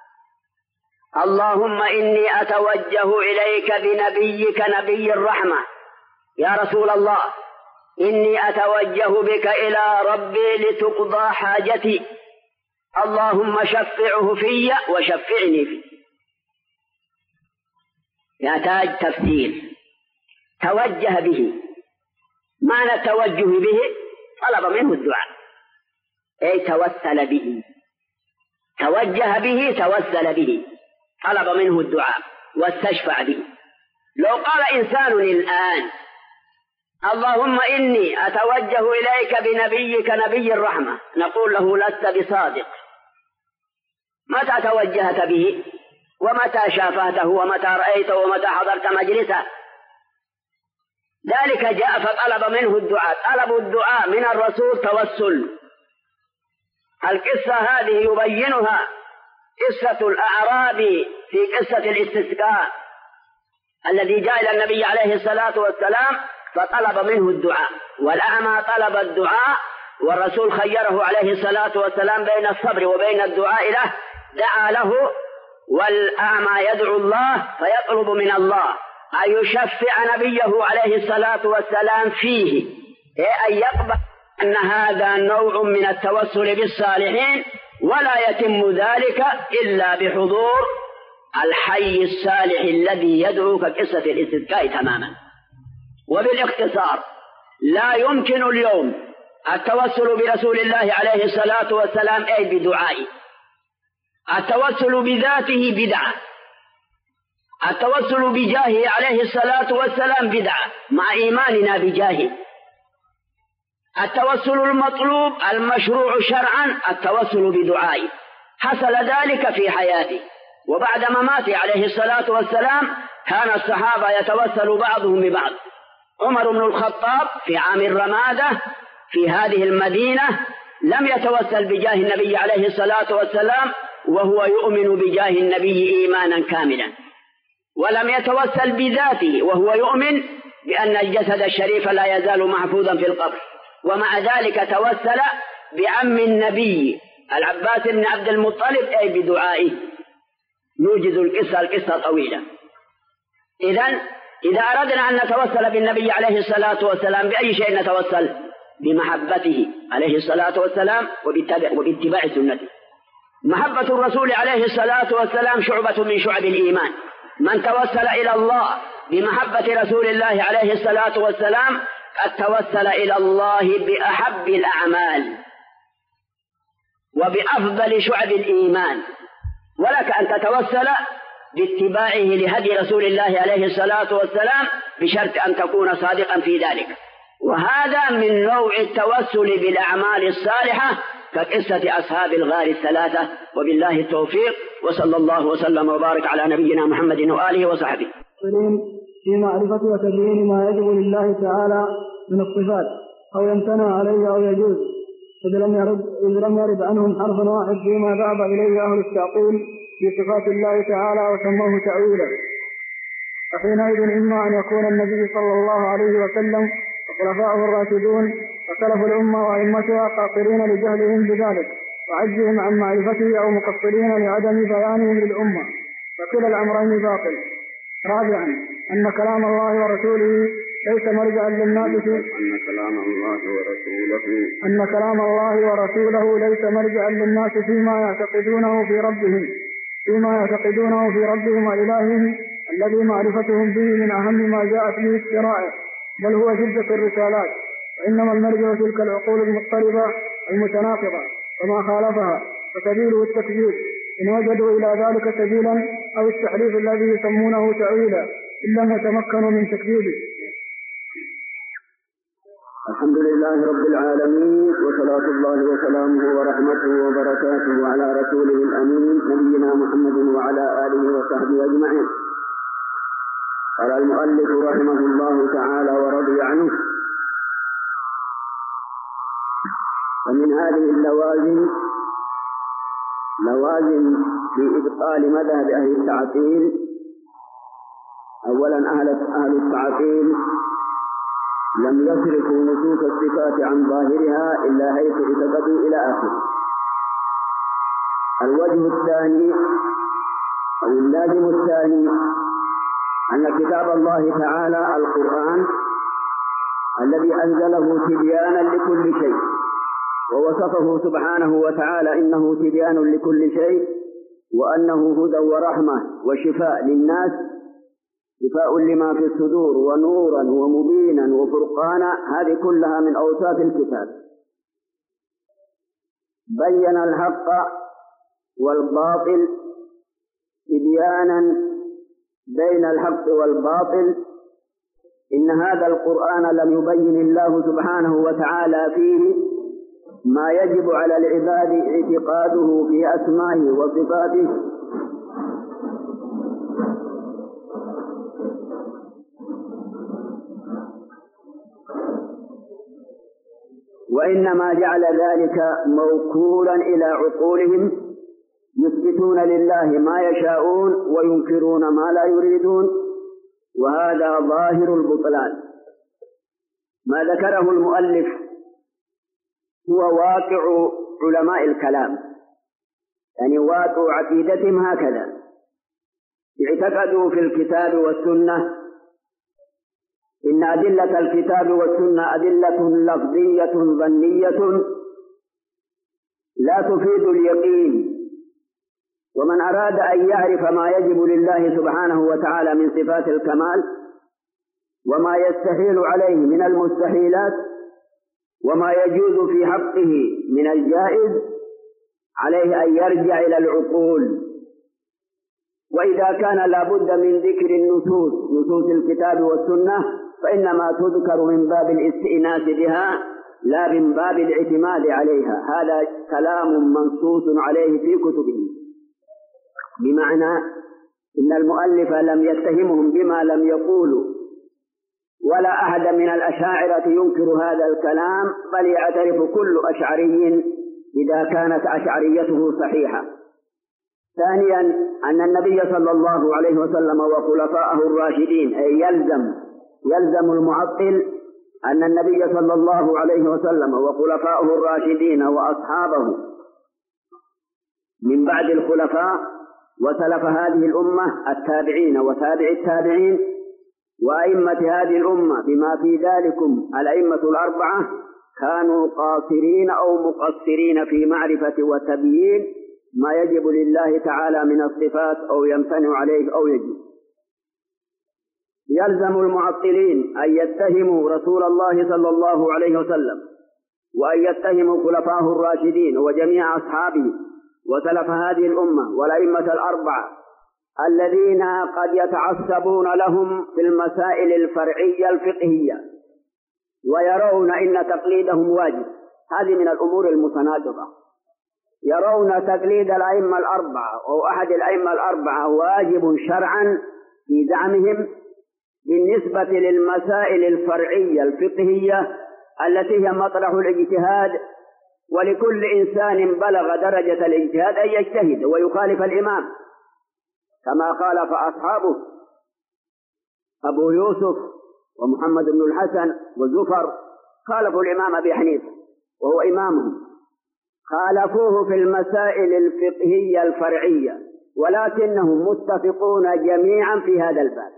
اللهم إني أتوجه إليك بنبيك نبي الرحمة، يا رسول الله إني أتوجه بك إلى ربي لتقضى حاجتي، اللهم شفعه في وشفعني فيه. يحتاج تفسير. توجه به، معنى التوجه به طلب منه الدعاء، أي توسل به. توجه به توسل به، طلب منه الدعاء واستشفع به. لو قال إنسان الآن اللهم إني أتوجه إليك بنبيك نبي الرحمة، نقول له لست بصادق. متى توجهت به؟ ومتى شافته؟ ومتى رأيته؟ ومتى حضرت مجلسه؟ ذلك جاء فطلب منه الدعاء. طلب الدعاء من الرسول توسل. القصة هذه يبينها قصة الأعرابي في قصة الاستسقاء الذي جاء إلى النبي عليه الصلاة والسلام فطلب منه الدعاء، والأعمى طلب الدعاء، والرسول خيره عليه الصلاة والسلام بين الصبر وبين الدعاء له. دعا له، والأعمى يدعو الله فيطلب من الله أن يشفع نبيه عليه الصلاة والسلام فيه، أن يقبل أن هذا نوع من التوسل بالصالحين، ولا يتم ذلك إلا بحضور الحي الصالح الذي يدعو كقصة الاستسقاء تماما. وبالاختصار لا يمكن اليوم التوسل برسول الله عليه الصلاة والسلام أي بدعائه. التوسل بذاته بدعة، التوسل بجاهه عليه الصلاة والسلام بدعة مع إيماننا بجاهه. التوسل المطلوب المشروع شرعا التوسل بدعائه، حصل ذلك في حياته، وبعد مماته عليه الصلاة والسلام كان الصحابة يتوسل بعضهم ببعض. عمر بن الخطاب في عام الرمادة في هذه المدينة لم يتوسل بجاه النبي عليه الصلاة والسلام وهو يؤمن بجاه النبي إيمانا كاملا، ولم يتوسل بذاته وهو يؤمن بأن الجسد الشريف لا يزال محفوظا في القبر، ومع ذلك توسل بعم النبي العباس بن عبد المطلب أي بدعائه. نوجز القصة، القصة طويلة. إذن إذا أردنا أن نتوسل بالنبي عليه الصلاة والسلام بأي شيء نتوسل؟ بمحبته عليه الصلاة والسلام وباتباع سنته. محبة الرسول عليه الصلاة والسلام شعبة من شعب الإيمان. من توسل إلى الله بمحبة رسول الله عليه الصلاة والسلام قد توسل إلى الله بأحب الأعمال وبأفضل شعب الإيمان. ولك أن تتوسل باتباعه لهدي رسول الله عليه الصلاة والسلام بشرط أن تكون صادقا في ذلك. وهذا من نوع التوسل بالأعمال الصالحة كقصة أصحاب الغار الثلاثة. وبالله التوفيق، وصلى الله وسلم وبارك على نبينا محمد وآله وصحبه. في معرفة وتبيين ما يجب لله تعالى من الصفات أو يمتنع عليه أو يجوز، إذ لم يرد, إذ لم يرد عنهم حرف واحد فيما ذهب إليه أهل التعطيل في صفات الله تعالى وسموه تأويلا. فحينئذ إما أن يكون النبي صلى الله عليه وسلم وخلفاؤه الراشدون وسلف الأمة وأئمتها قاصرين لجهلهم بذلك وعجزهم عن معرفته أو مقصرين لعدم بيانهم للأمة، فكلا الأمرين باطل. رابعا أن كلام الله ورسوله ليس مرجعا للناس في أن كلام الله ورسوله أن كلام الله ورسوله ليس مرجعا للناس فيما يعتقدونه في ربهم فيما يعتقدونه في ربهم وإلههم الذي معرفتهم به من أهم ما جاءت به الشرائع، بل هو جدة الرسالات. وإنما المرجع تلك العقول المضطربة المتناقضة وما خالفها فسبيله التكذيب إن وجدوا إلى ذلك سبيلا، أو التحريف الذي يسمونه تأويلا إن لم يتمكنوا من تكذيبه. الحمد لله رب العالمين، وصلاة الله وسلامه ورحمته وبركاته على رسوله الأمين نبينا محمد وعلى آله وصحبه أجمعين. قال المؤلف رحمه الله تعالى ورضي عنه: ومن هذه اللوازم لوازم في إبطال مذهب أهل التعطيل. أولا أهل أهل التعطيل لم يصرفوا نصوص الصفات عن ظاهرها إلا حيث اعتقدوا إلى آخره. الوجه الثاني أو اللازم الثاني أن كتاب الله تعالى القرآن الذي أنزله تبيانا لكل شيء، ووصفه سبحانه وتعالى إنه تبيان لكل شيء، وأنه هدى ورحمة وشفاء للناس، شفاء لما في الصدور ونورا ومبينا وفرقانا. هذه كلها من أوصاف الكتاب. بين الحق والباطل تبيانا بين الحق والباطل. إن هذا القرآن لم يبين الله سبحانه وتعالى فيه ما يجب على العباد اعتقاده في أسمائه وصفاته، وإنما جعل ذلك موكولا إلى عقولهم، يثبتون لله ما يشاءون وينكرون ما لا يريدون، وهذا ظاهر البطلان. ما ذكره المؤلف هو واقع علماء الكلام، يعني واقع عقيدتهم هكذا. اعتقدوا في الكتاب والسنة إن أدلة الكتاب والسنة أدلة لفظية ظنية لا تفيد اليقين، ومن أراد أن يعرف ما يجب لله سبحانه وتعالى من صفات الكمال وما يستحيل عليه من المستحيلات وما يجوز في حقه من الجائز، عليه أن يرجع إلى العقول. وإذا كان لابد من ذكر النصوص نصوص الكتاب والسنة فإنما تذكر من باب الاستئناس بها لا من باب الاعتماد عليها. هذا كلام منصوص عليه في كتبه، بمعنى إن المؤلف لم يتهمهم بما لم يقولوا، ولا أحد من الأشاعرة ينكر هذا الكلام، بل يعترف كل أشعري إذا كانت أشعريته صحيحة. ثانيا أن النبي صلى الله عليه وسلم وخلفائه الراشدين، أي يلزم يلزم المعطل أن النبي صلى الله عليه وسلم وخلفائه الراشدين وأصحابه من بعد الخلفاء وسلف هذه الأمة التابعين وتابع التابعين وأئمة هذه الأمة بما في ذلكم الأئمة الأربعة كانوا قاصرين أو مقصرين في معرفة وتبيين ما يجب لله تعالى من الصفات أو يمتنع عليه أو يجب. يلزم المعطلين أن يتهموا رسول الله صلى الله عليه وسلم وأن يتهموا خلفائه الراشدين وجميع أصحابه وسلف هذه الأمة والأئمة الأربعة الذين قد يتعصبون لهم في المسائل الفرعية الفقهية ويرون إن تقليدهم واجب. هذه من الأمور المتناقضة. يرون تقليد الأئمة الأربعة أو أحد الأئمة الأربعة واجب شرعا في زعمهم بالنسبة للمسائل الفرعية الفقهية التي هي مطرح الاجتهاد، ولكل إنسان بلغ درجة الاجتهاد أن يجتهد ويخالف الإمام، كما خالف أصحابه أبو يوسف ومحمد بن الحسن وزفر، خالفوا الإمام أبي حنيفة وهو إمامهم، خالفوه في المسائل الفقهية الفرعية، ولكنهم متفقون جميعا في هذا الباب.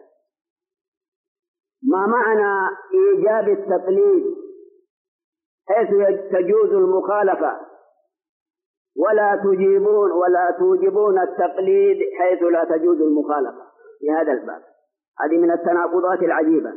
ما معنى إيجاب التقليد حيث تجوز المخالفة ولا تجيبون ولا توجبون التقليد حيث لا تجوز المخالفة في هذا الباب؟ هذه من التناقضات العجيبة.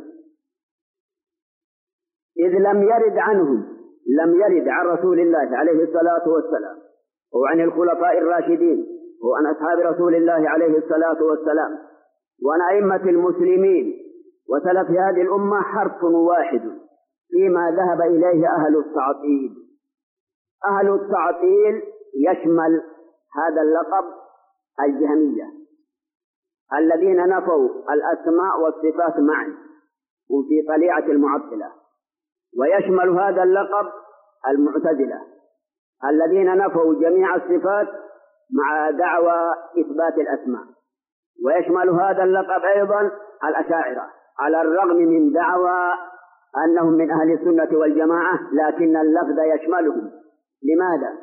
إذ لم يرد عنهم لم يرد عن رسول الله عليه الصلاة والسلام وعن الخلفاء الراشدين وعن أصحاب رسول الله عليه الصلاة والسلام وعن أئمة المسلمين وسلف هذه الأمة حرف واحد فيما ذهب إليه أهل التعطيل. أهل التعطيل يشمل هذا اللقب الجهمية الذين نفوا الأسماء والصفات معا وفي طليعة المعطلة، ويشمل هذا اللقب المعتزلة الذين نفوا جميع الصفات مع دعوى إثبات الأسماء، ويشمل هذا اللقب أيضا الأشاعرة على الرغم من دعوى أنهم من أهل السنة والجماعة، لكن اللفظ يشملهم. لماذا؟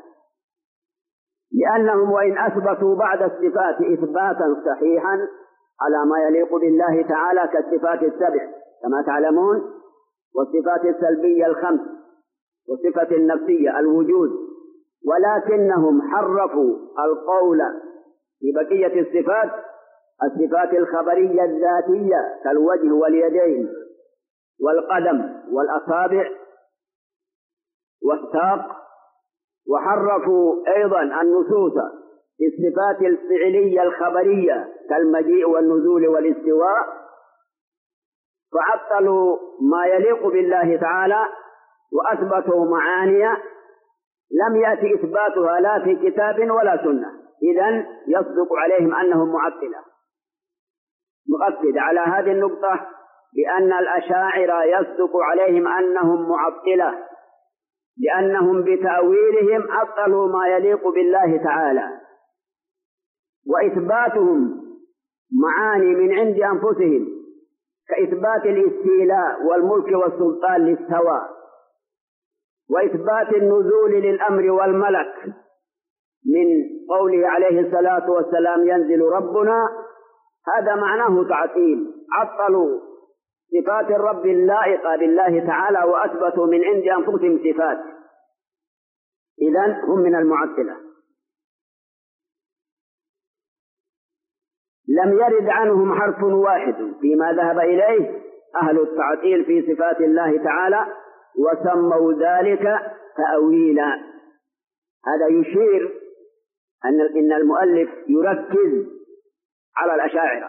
لأنهم وإن أثبتوا بعض الصفات إثباتا صحيحا على ما يليق بالله تعالى كالصفات السبع كما تعلمون، والصفات السلبية الخمس، والصفة النفسية الوجود، ولكنهم حرفوا القول في بقية الصفات، الصفات الخبرية الذاتية كالوجه واليدين والقدم والأصابع والساق، وحرفوا أيضا النصوص في الصفات الفعلية الخبرية كالمجيء والنزول والاستواء، فعطلوا ما يليق بالله تعالى وأثبتوا معاني لم يأتي إثباتها لا في كتاب ولا سنة. إذن يصدق عليهم أنهم معطلة. نؤكد على هذه النقطة بأن الأشاعرة يصدق عليهم أنهم معطلة، لأنهم بتأويلهم عطلوا ما يليق بالله تعالى، وإثباتهم معاني من عند أنفسهم كإثبات الاستيلاء والملك والسلطان للسواء، وإثبات النزول للأمر والملك من قوله عليه الصلاة والسلام ينزل ربنا، هذا معناه تعطيل. عطلوا صفات الرب اللائقة بالله تعالى وأثبتوا من عند أنفسهم صفات، إذن هم من المعطلة. لم يرد عنهم حرف واحد فيما ذهب إليه أهل التعطيل في صفات الله تعالى، وسموا ذلك تأويلا. هذا يشير أن إن المؤلف يركز على الأشاعرة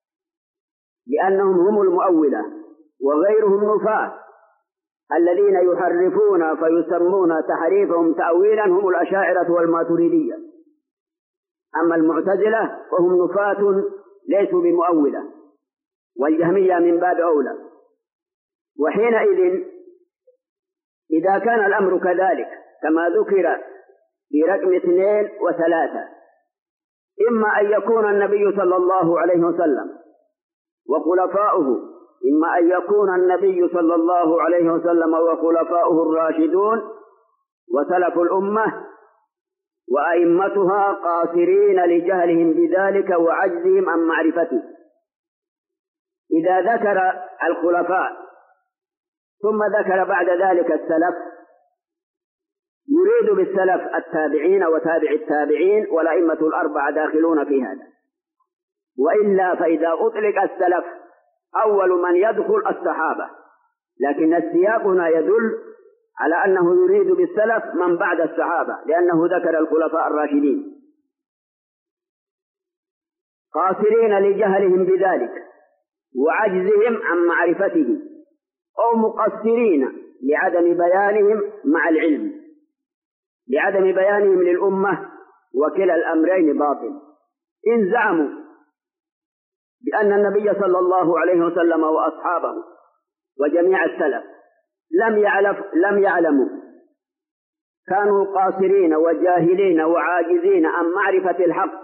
لأنهم هم المؤولة، وغيرهم نفاة الذين يحرفون فيسمون تحريفهم تأويلا هم الأشاعرة والماتريدية. أما المعتزلة فهم نفاة ليسوا بمؤولة، والجهمية من باب أولى. وحينئذ إذا كان الأمر كذلك كما ذكر في رقم اثنين وثلاثة، إما أن يكون النبي صلى الله عليه وسلم وخلفاؤه إما أن يكون النبي صلى الله عليه وسلم وخلفاؤه الراشدون وسلف الأمة وأئمتها قاصرين لجهلهم بذلك وعجزهم عن معرفته. إذا ذكر الخلفاء ثم ذكر بعد ذلك السلف، يريد بالسلف التابعين وتابع التابعين، والأئمة الأربعة داخلون في هذا. وإلا فإذا أطلق السلف أول من يدخل الصحابة، لكن السياق هنا يدل على أنه يريد بالسلف من بعد الصحابة، لأنه ذكر الخلفاء الراشدين قاصرين لجهلهم بذلك وعجزهم عن معرفته، أو مقصرين لعدم بيانهم مع العلم، لعدم بيانهم للأمة، وكلا الأمرين باطل. إن زعموا بأن النبي صلى الله عليه وسلم وأصحابه وجميع السلف لم يعلم لم يعلموا كانوا قاصرين وجاهلين وعاجزين عن معرفة الحق،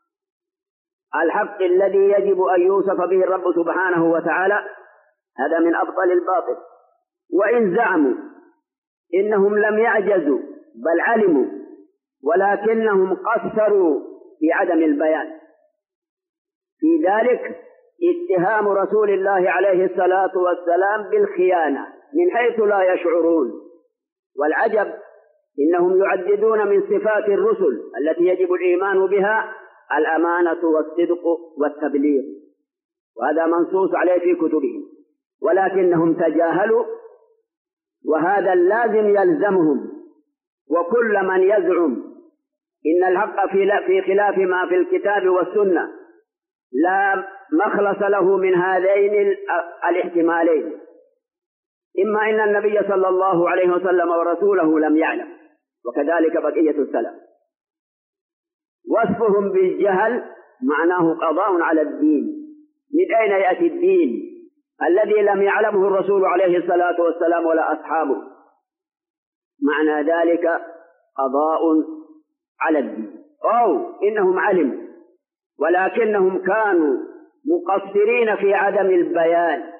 الحق الذي يجب أن يوصف به الرب سبحانه وتعالى، هذا من أبطل الباطل. وإن زعموا إنهم لم يعجزوا بل علموا ولكنهم قصروا في عدم البيان، في ذلك اتهام رسول الله عليه الصلاة والسلام بالخيانة من حيث لا يشعرون. والعجب إنهم يعددون من صفات الرسل التي يجب الإيمان بها الأمانة والصدق والتبليغ، وهذا منصوص عليه في كتبهم، ولكنهم تجاهلوا، وهذا اللازم يلزمهم. وكل من يزعم إن الحق في خلاف ما في الكتاب والسنة لا مخلص له من هذين الاحتمالين، إما أن النبي صلى الله عليه وسلم ورسوله لم يعلم، وكذلك بقية السلف. وصفهم بالجهل معناه قضاء على الدين. من أين يأتي الدين الذي لم يعلمه الرسول عليه الصلاة والسلام ولا أصحابه؟ معنى ذلك قضاء على الدين. أو إنهم علموا ولكنهم كانوا مقصرين في عدم البيان.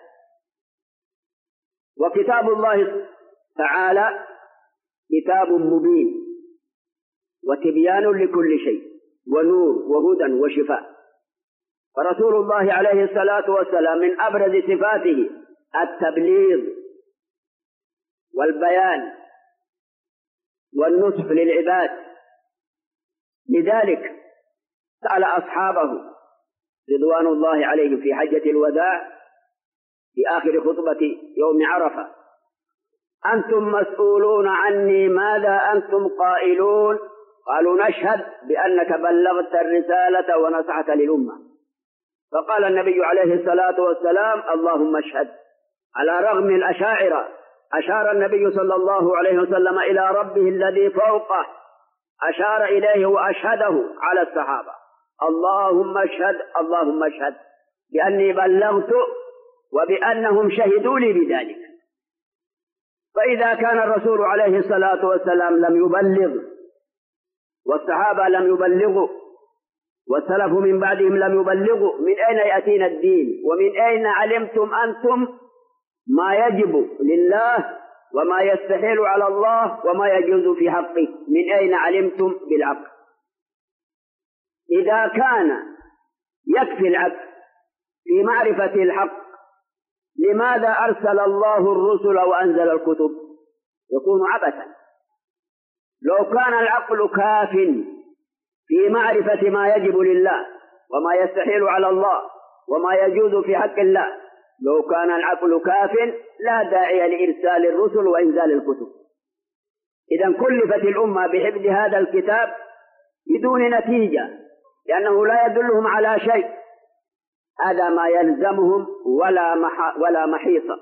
وكتاب الله تعالى كتاب مبين وتبيان لكل شيء ونور وهدى وشفاء. فرسول الله عليه الصلاة والسلام من أبرز صفاته التبليغ والبيان والنصح للعباد. لذلك سأل أصحابه رضوان الله عليهم في حجة الوداع في آخر خطبة يوم عرفة: أنتم مسؤولون عني، ماذا أنتم قائلون؟ قالوا: نشهد بأنك بلغت الرسالة ونصحت للأمة. فقال النبي عليه الصلاة والسلام: اللهم اشهد. على رغم الأشاعرة أشار النبي صلى الله عليه وسلم إلى ربه الذي فوقه، أشار إليه وأشهده على الصحابة: اللهم اشهد اللهم اشهد بأني بلغت وبأنهم شهدوا لي بذلك. فإذا كان الرسول عليه الصلاة والسلام لم يبلغ والصحابة لم يبلغوا والسلف من بعدهم لم يبلغوا، من أين يأتينا الدين؟ ومن أين علمتم أنتم ما يجب لله وما يستحيل على الله وما يجوز في حقه؟ من أين علمتم بالعقل؟ إذا كان يكفي العقل في معرفة الحق، لماذا أرسل الله الرسل وأنزل الكتب؟ يكون عبثا. لو كان العقل كاف في معرفة ما يجب لله وما يستحيل على الله وما يجوز في حق الله، لو كان العقل كاف لا داعي لإرسال الرسل وإنزال الكتب. إذن كلفت الأمة بحفظ هذا الكتاب بدون نتيجة، لأنه لا يدلهم على شيء. هذا ما يلزمهم ولا مح ولا محيص.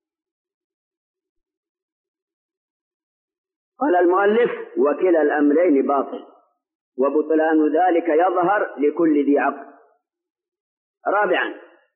قال المؤلف: وكلا الأمرين باطل، وبطلان ذلك يظهر لكل ذي عقل. رابعا: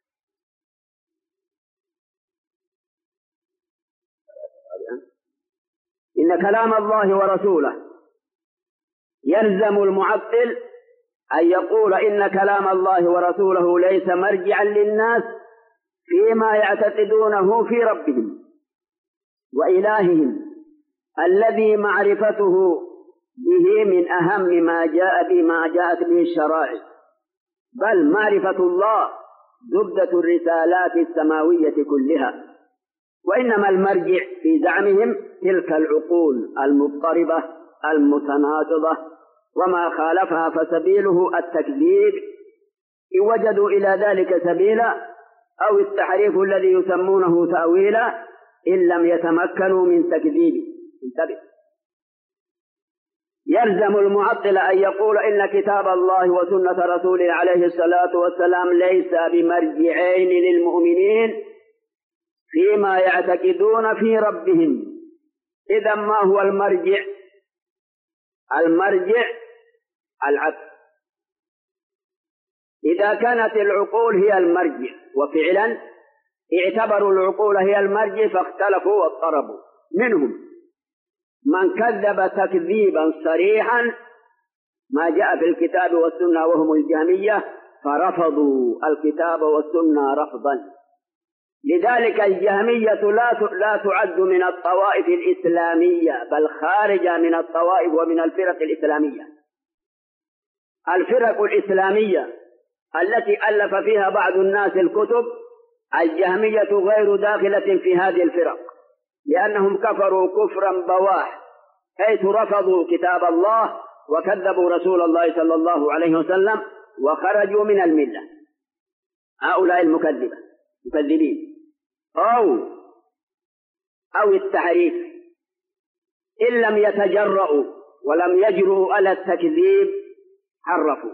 إن كلام الله ورسوله يلزم المعطل أن يقول إن كلام الله ورسوله ليس مرجعا للناس فيما يعتقدونه في ربهم وإلههم الذي معرفته به من أهم ما جاء بما جاءت به الشرائع، بل معرفة الله زبدة الرسالات السماوية كلها. وإنما المرجع في زعمهم تلك العقول المضطربة المتناقضة، وما خالفها فسبيله التكذيب إن وجدوا إلى ذلك سبيلا، أو التحريف الذي يسمونه تأويلا إن لم يتمكنوا من تكذيبه. انتبه: يلزم المعطل أن يقول إن كتاب الله وسنة رسوله عليه الصلاة والسلام ليس بمرجعين للمؤمنين فيما يعتقدون في ربهم. إذا ما هو المرجع؟ المرجع العقل. إذا كانت العقول هي المرجع وفعلا اعتبروا العقول هي المرجع فاختلفوا واضطربوا. منهم من كذب تكذيبا صريحا ما جاء في الكتاب والسنة وهم الجهمية، فرفضوا الكتاب والسنة رفضا. لذلك الجهمية لا تعد من الطوائف الإسلامية، بل خارجة من الطوائف ومن الفرق الإسلامية. الفرق الإسلامية التي ألف فيها بعض الناس الكتب، الجهمية غير داخلة في هذه الفرق، لأنهم كفروا كفرا بواح، حيث رفضوا كتاب الله وكذبوا رسول الله صلى الله عليه وسلم وخرجوا من الملة. هؤلاء المكذبة مكذبين. أو أو التحريف إن لم يتجرؤوا ولم يجرؤوا على التكذيب حرفوا.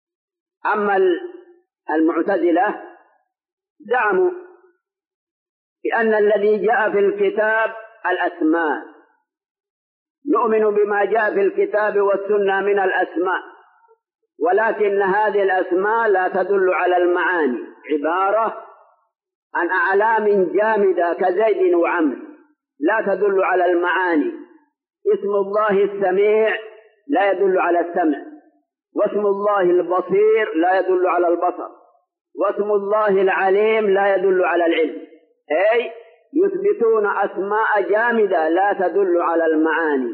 أما المعتزلة زعموا بأن الذي جاء في الكتاب الأسماء، نؤمن بما جاء في الكتاب والسنة من الأسماء، ولكن هذه الأسماء لا تدل على المعاني، عبارة عن أعلام جامدة كزيد وعمر لا تدل على المعاني. اسم الله السميع لا يدل على السمع، واسم الله البصير لا يدل على البصر، واسم الله العليم لا يدل على العلم، أي يثبتون أسماء جامدة لا تدل على المعاني.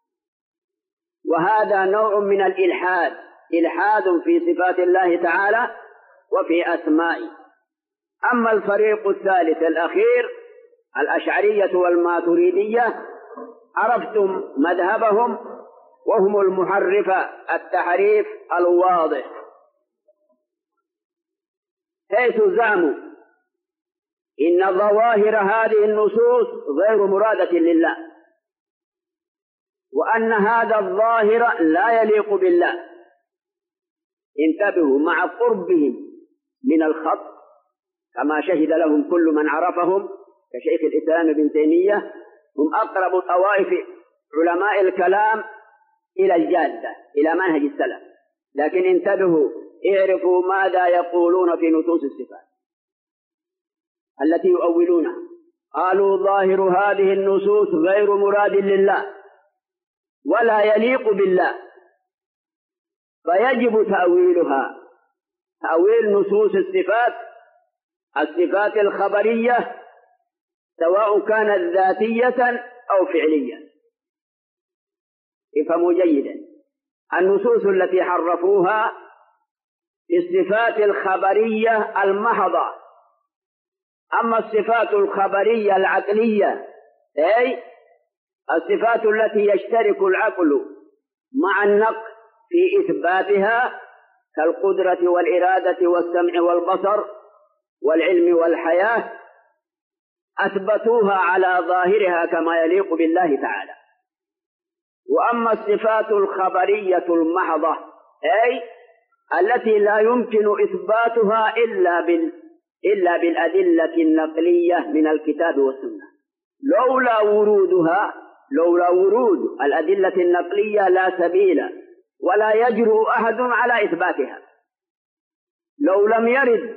وهذا نوع من الإلحاد، إلحاد في صفات الله تعالى وفي أسمائه. أما الفريق الثالث الأخير الأشعرية والماتريدية عرفتم مذهبهم، وهم المحرفة التحريف الواضح، حيث زعموا إن ظواهر هذه النصوص غير مرادة لله، وأن هذا الظاهر لا يليق بالله. انتبهوا، مع قربهم من الخط كما شهد لهم كل من عرفهم كشيخ الإسلام ابن تيمية، هم أقرب طوائف علماء الكلام إلى الجادة، إلى منهج السلف، لكن انتبهوا، اعرفوا ماذا يقولون في نصوص الصفات التي يؤولونها. قالوا ظاهر هذه النصوص غير مراد لله ولا يليق بالله، فيجب تأويلها، تأويل نصوص الصفات، الصفات الخبرية سواء كانت ذاتية أو فعلية. افهموا جيدا، النصوص التي حرفوها الصفات الخبرية المحضة. أما الصفات الخبرية العقلية، أي الصفات التي يشترك العقل مع النقل في إثباتها كالقدرة والإرادة والسمع والبصر والعلم والحياة، أثبتوها على ظاهرها كما يليق بالله تعالى. وأما الصفات الخبرية المحضة، أي التي لا يمكن إثباتها إلا بال إلا بالأدلة النقلية من الكتاب والسنة، لولا ورودها لولا ورود الأدلة النقلية لا سبيل ولا يجرؤ أحد على إثباتها. لو لم يرد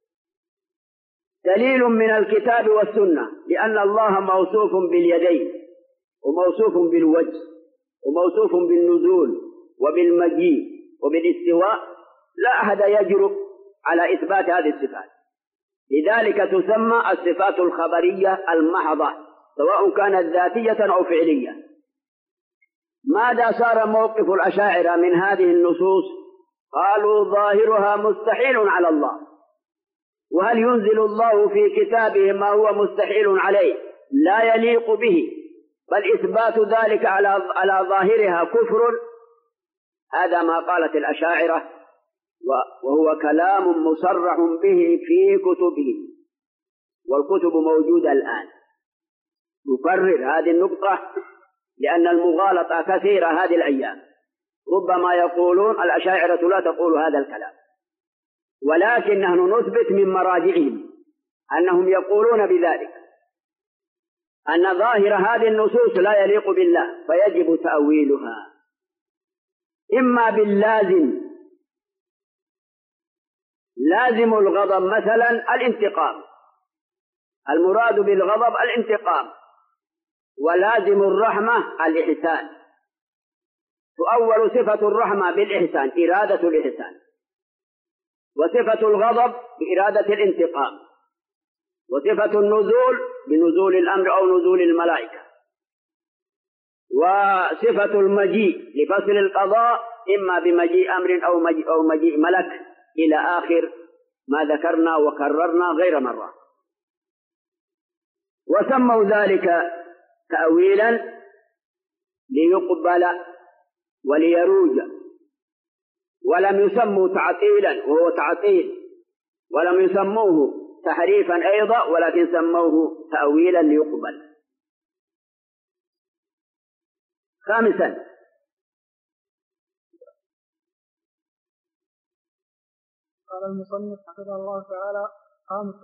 دليل من الكتاب والسنة بأن الله موصوف باليدين وموصوف بالوجه وموصوف بالنزول وبالمجيء وبالاستواء، لا أحد يجرؤ على إثبات هذه الصفات. لذلك تسمى الصفات الخبرية المحضة سواء كانت ذاتية أو فعلية. ماذا صار موقف الأشاعرة من هذه النصوص؟ قالوا ظاهرها مستحيل على الله، وهل ينزل الله في كتابه ما هو مستحيل عليه لا يليق به، بل إثبات ذلك على على ظاهرها كفر. هذا ما قالت الأشاعرة، وهو كلام مصرح به في كتبهم، والكتب موجودة الآن. نكرر هذه النقطة لأن المغالطة كثيرة هذه الأيام، ربما يقولون الأشاعرة لا تقول هذا الكلام، ولكن نحن نثبت من مراجعهم أنهم يقولون بذلك، أن ظاهر هذه النصوص لا يليق بالله فيجب تأويلها إما باللازم، لازم الغضب مثلا الانتقام، المراد بالغضب الانتقام، ولازم الرحمة الإحسان. تؤول صفة الرحمة بالإحسان، إرادة الإحسان، وصفة الغضب بإرادة الانتقام، وصفة النزول بنزول الأمر أو نزول الملائكة، وصفة المجيء لفصل القضاء إما بمجيء أمر أو مجيء, أو مجيء ملك، إلى آخر ما ذكرنا وكررنا غير مرة. وسموا ذلك تأويلا ليقبل وليروج، ولم يسموا تعطيلا وهو تعطيل، ولم يسموه تحريفا أيضا، ولكن سموه تأويلا ليقبل. خامسا، قال المصنف حفظه الله تعالى: خامسا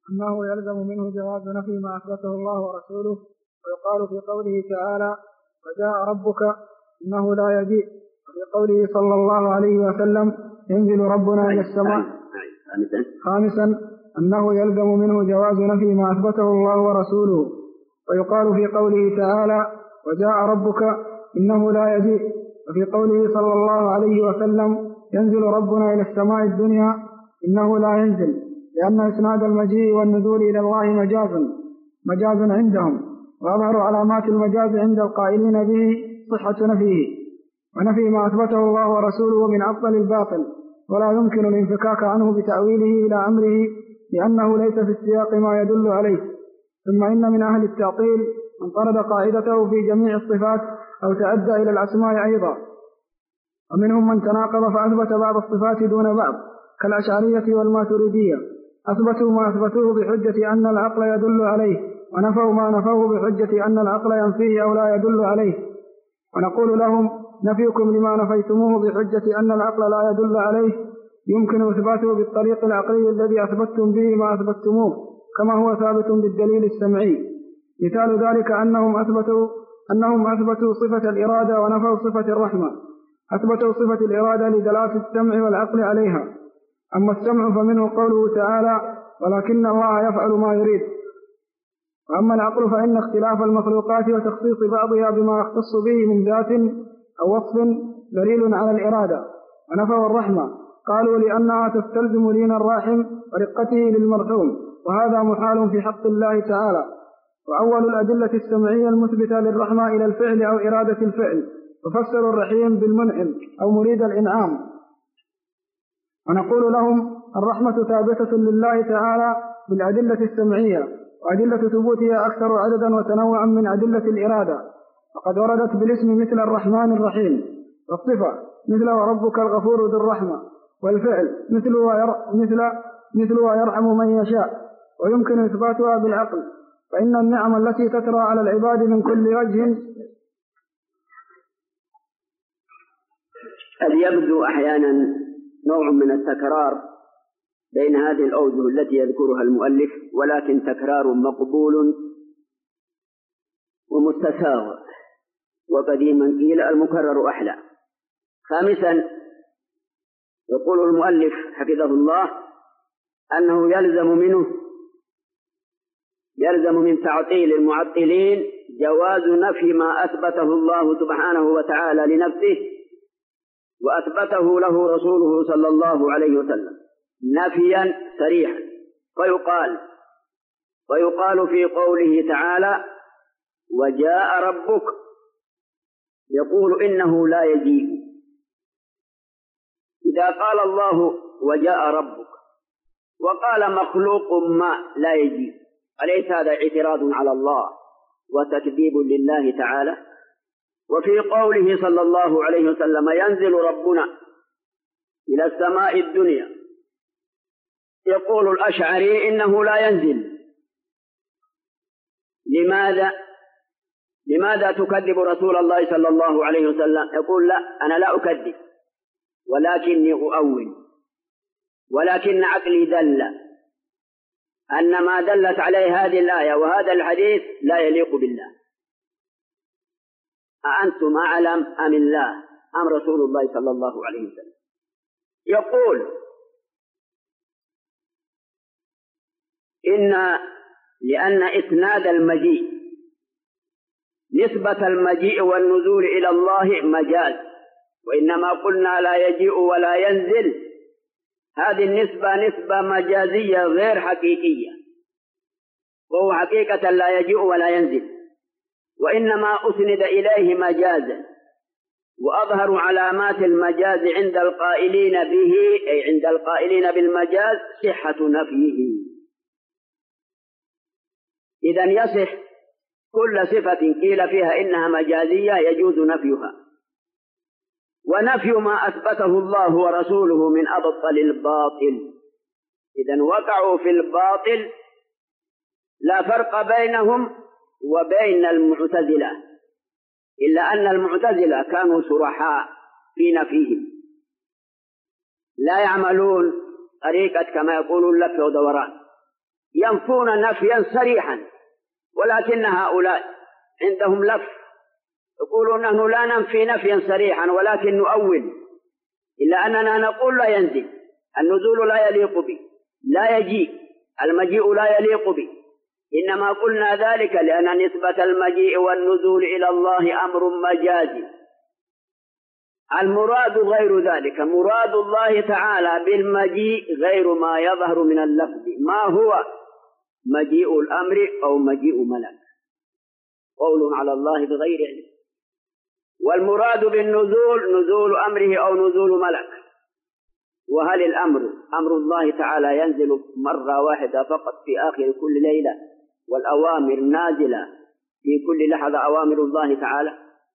أنه يلزم منه جواز نفي ما أثبته الله ورسوله، ويقال في قوله تعالى وجاء ربك إنه لا يجيء، وفي قوله صلى الله عليه وسلم ينزل ربنا إلى السماء. خامسا أنه يلزم منه جواز نفي ما أثبته الله ورسوله، ويقال في قوله تعالى وجاء ربك إنه لا يجيء، وفي قوله صلى الله عليه وسلم ينزل ربنا إلى السماء الدنيا إنه لا ينزل، لأن إسناد المجيء والنزول إلى الله مجاز مجاز عندهم، وأظهر علامات المجاز عند القائلين به صحة نفيه، ونفي ما أثبته الله ورسوله من أفضل الباطل، ولا يمكن الانفكاك عنه بتأويله إلى أمره، لأنه ليس في السياق ما يدل عليه. ثم إن من أهل التعطيل من طرد قاعدته في جميع الصفات أو تعدى إلى الأسماء أيضا، ومنهم من تناقض فأثبت بعض الصفات دون بعض كالأشعرية والماتريدية، أثبتوا ما أثبتوه بحجة أن العقل يدل عليه، ونفوا ما نفوه بحجة أن العقل ينفيه أو لا يدل عليه. ونقول لهم نفيكم لما نفيتموه بحجة أن العقل لا يدل عليه يمكن إثباته بالطريق العقلي الذي أثبتتم به ما أثبتموه، كما هو ثابت بالدليل السمعي. مثال ذلك أنهم أثبتوا أنهم أثبتوا صفة الإرادة ونفوا صفة الرحمة. أثبتوا صفة الإرادة لدلالة السمع والعقل عليها، أما السمع فمنه قوله تعالى ولكن الله يفعل ما يريد. وأما العقل فإن اختلاف المخلوقات وتخصيص بعضها بما يختص به من ذات أو وصف دليل على الإرادة. ونفوا الرحمة قالوا لأنها تستلزم لين الراحم ورقته للمرحوم، وهذا محال في حق الله تعالى. وأول الأدلة السمعية المثبتة للرحمة إلى الفعل أو إرادة الفعل، وفسروا الرحيم بالمنعم أو مريد الإنعام. ونقول لهم الرحمة ثابتة لله تعالى بالأدلة السمعية، وأدلة ثبوتها أكثر عددا وتنوعا من أدلة الإرادة، وقد وردت بالاسم مثل الرحمن الرحيم، والصفة مثل وربك الغفور ذو الرحمة، والفعل مثل مثل مثل ويرحم من يشاء، ويمكن إثباتها بالعقل، فإن النعم التي تترى على العباد من كل وجه قد يبدو أحيانا نوع من التكرار بين هذه الأوجه التي يذكرها المؤلف، ولكن تكرار مقبول ومستساغ، وقديما قيل المكرر أحلى. خامسا يقول المؤلف حفظه الله أنه يلزم منه يلزم من تعطيل المعطلين جواز نفي ما أثبته الله سبحانه وتعالى لنفسه وأثبته له رسوله صلى الله عليه وسلم نفيا صريحا. فيقال ويقال في قوله تعالى وجاء ربك، يقول إنه لا يجيء. إذا قال الله وجاء ربك وقال مخلوق ما لا يجيء، أليس هذا اعتراض على الله وتكذيب لله تعالى؟ وفي قوله صلى الله عليه وسلم ينزل ربنا إلى السماء الدنيا، يقول الأشعري إنه لا ينزل. لماذا لماذا تكذب رسول الله صلى الله عليه وسلم؟ يقول لا، أنا لا أكذب، ولكني أؤول، ولكن عقلي دل أن ما دلت عليه هذه الآية وهذا الحديث لا يليق بالله. أأنتم أعلم أم الله أم رسول الله صلى الله عليه وسلم؟ يقول إن لأن إسناد المجيء، نسبة المجيء والنزول إلى الله مجاز، وإنما قلنا لا يجيء ولا ينزل، هذه النسبة نسبة مجازية غير حقيقية، وهو حقيقة لا يجيء ولا ينزل، وإنما أسند إليه مجازا. وأظهر علامات المجاز عند القائلين به، أي عند القائلين بالمجاز، صحة نفيه. إذن يصح كل صفة قيل فيها إنها مجازية يجوز نفيها، ونفي ما أثبته الله ورسوله من أبطل الباطل. إذن وقعوا في الباطل، لا فرق بينهم وبين المعتزلة، إلا أن المعتزلة كانوا صرحاء في نفيهم، لا يعملون طريقة كما يقولون لف ودوران، ينفون نفيا صريحا، ولكن هؤلاء عندهم لف، يقولون نحن لا ننفي نفيا صريحا ولكن نؤول، إلا أننا نقول لا ينزل، النزول لا يليق به، لا يجيء، المجيء لا يليق به، إنما قلنا ذلك لأن نسبة المجيء والنزول إلى الله أمر مجازي. المراد غير ذلك، مراد الله تعالى بالمجيء غير ما يظهر من اللفظ، ما هو مجيء الأمر أو مجيء ملك، قول على الله بغير علم. والمراد بالنزول نزول أمره أو نزول ملك. وهل الأمر أمر الله تعالى ينزل مرة واحدة فقط في آخر كل ليلة، والأوامر نازلة في كل لحظة أوامر الله تعالى؟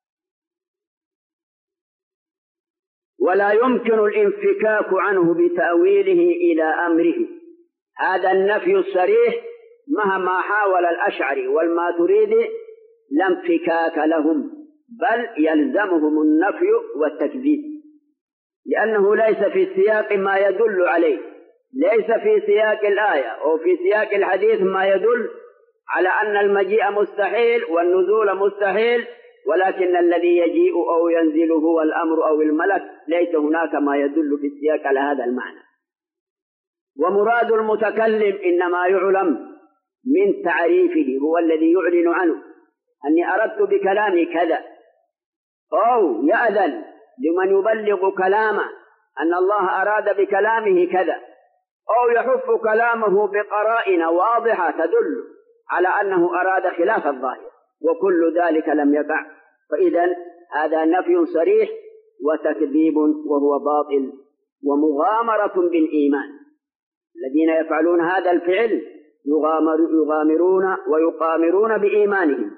ولا يمكن الانفكاك عنه بتأويله إلى أمره. هذا النفي الصريح مهما حاول الأشعري والماتريدي لا انفكاك لهم، بل يلزمهم النفي والتكذيب، لأنه ليس في سياق ما يدل عليه، ليس في سياق الآية أو في سياق الحديث ما يدل على أن المجيء مستحيل والنزول مستحيل، ولكن الذي يجيء أو ينزل هو الأمر أو الملك، ليس هناك ما يدل في السياق على هذا المعنى. ومراد المتكلم إنما يعلم من تعريفه، هو الذي يعلن عنه، أني أردت بكلامي كذا، أو يأذن لمن يبلغ كلامه أن الله أراد بكلامه كذا، أو يحف كلامه بقرائن واضحة تدل على أنه أراد خلاف الظاهر، وكل ذلك لم يقع. فإذا هذا نفي صريح وتكذيب وهو باطل ومغامرة بالإيمان. الذين يفعلون هذا الفعل يغامر يغامرون ويقامرون بإيمانهم.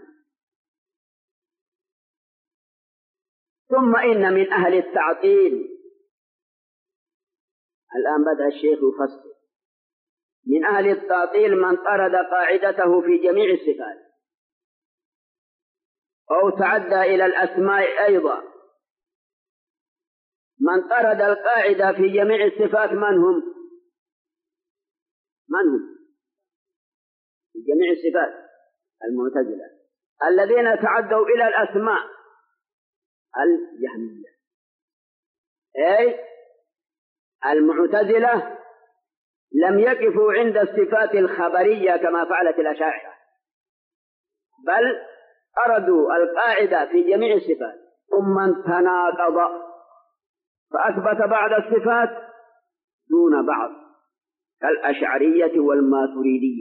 ثم إن من أهل التعطيل، الآن بدأ الشيخ يفصل، من أهل التعطيل من طرد قاعدته في جميع الصفات أو تعدى إلى الأسماء أيضا. من طرد القاعدة في جميع الصفات من هم؟ من هم؟ في جميع الصفات المعتزلة. الذين تعدوا إلى الأسماء الجهمية، أي المعتزلة لم يقفوا عند الصفات الخبرية كما فعلت الأشاعرة، بل أردوا القاعدة في جميع الصفات، ثم تناقض فأثبت بعض الصفات دون بعض، كالأشعرية والماتريدية.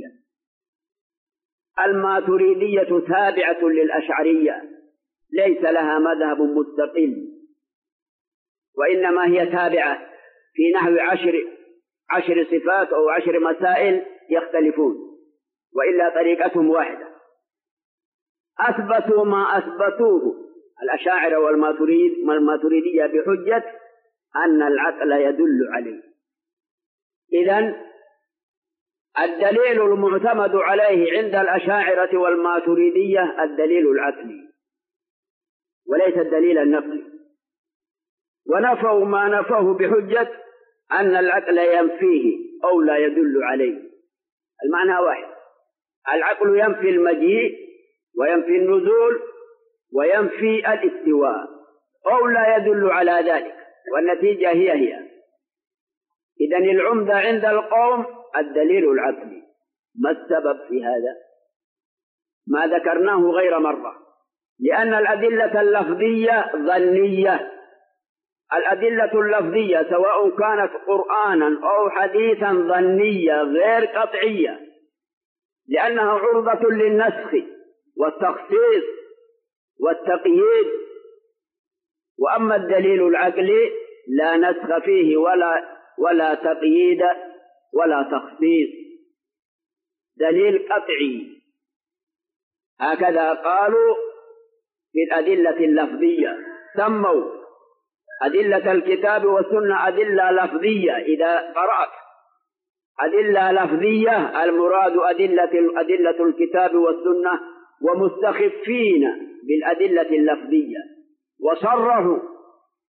الماتريدية تابعة للأشعرية، ليس لها مذهب مستقل، وإنما هي تابعة في نحو عشر عشر صفات أو عشر مسائل يختلفون، وإلا طريقتهم واحدة. أثبتوا ما أثبتوه الأشاعرة والماتريد والماتريدية بحجة أن العقل يدل عليه. إذن الدليل المعتمد عليه عند الأشاعرة والماتريدية الدليل العقلي وليس الدليل النقلي، ونفوا ما نفوه بحجة أن العقل ينفيه أو لا يدل عليه. المعنى واحد، العقل ينفي المجيء وينفي النزول وينفي الاستواء أو لا يدل على ذلك، والنتيجة هي هي. إذن العمدة عند القوم الدليل العقلي. ما السبب في هذا؟ ما ذكرناه غير مرة، لأن الأدلة اللفظية ظنية. الأدلة اللفظية سواء كانت قرآنا أو حديثا ظنية غير قطعية، لأنها عرضة للنسخ والتخصيص والتقييد. وأما الدليل العقلي لا نسخ فيه ولا ولا تقييد ولا تخصيص، دليل قطعي. هكذا قالوا في الأدلة اللفظية، سموا أدلة الكتاب والسنة أدلة لفظية. إذا قرأت أدلة لفظية المراد أدلة أدلة الكتاب والسنة، ومستخفين بالأدلة اللفظية، وصرحوا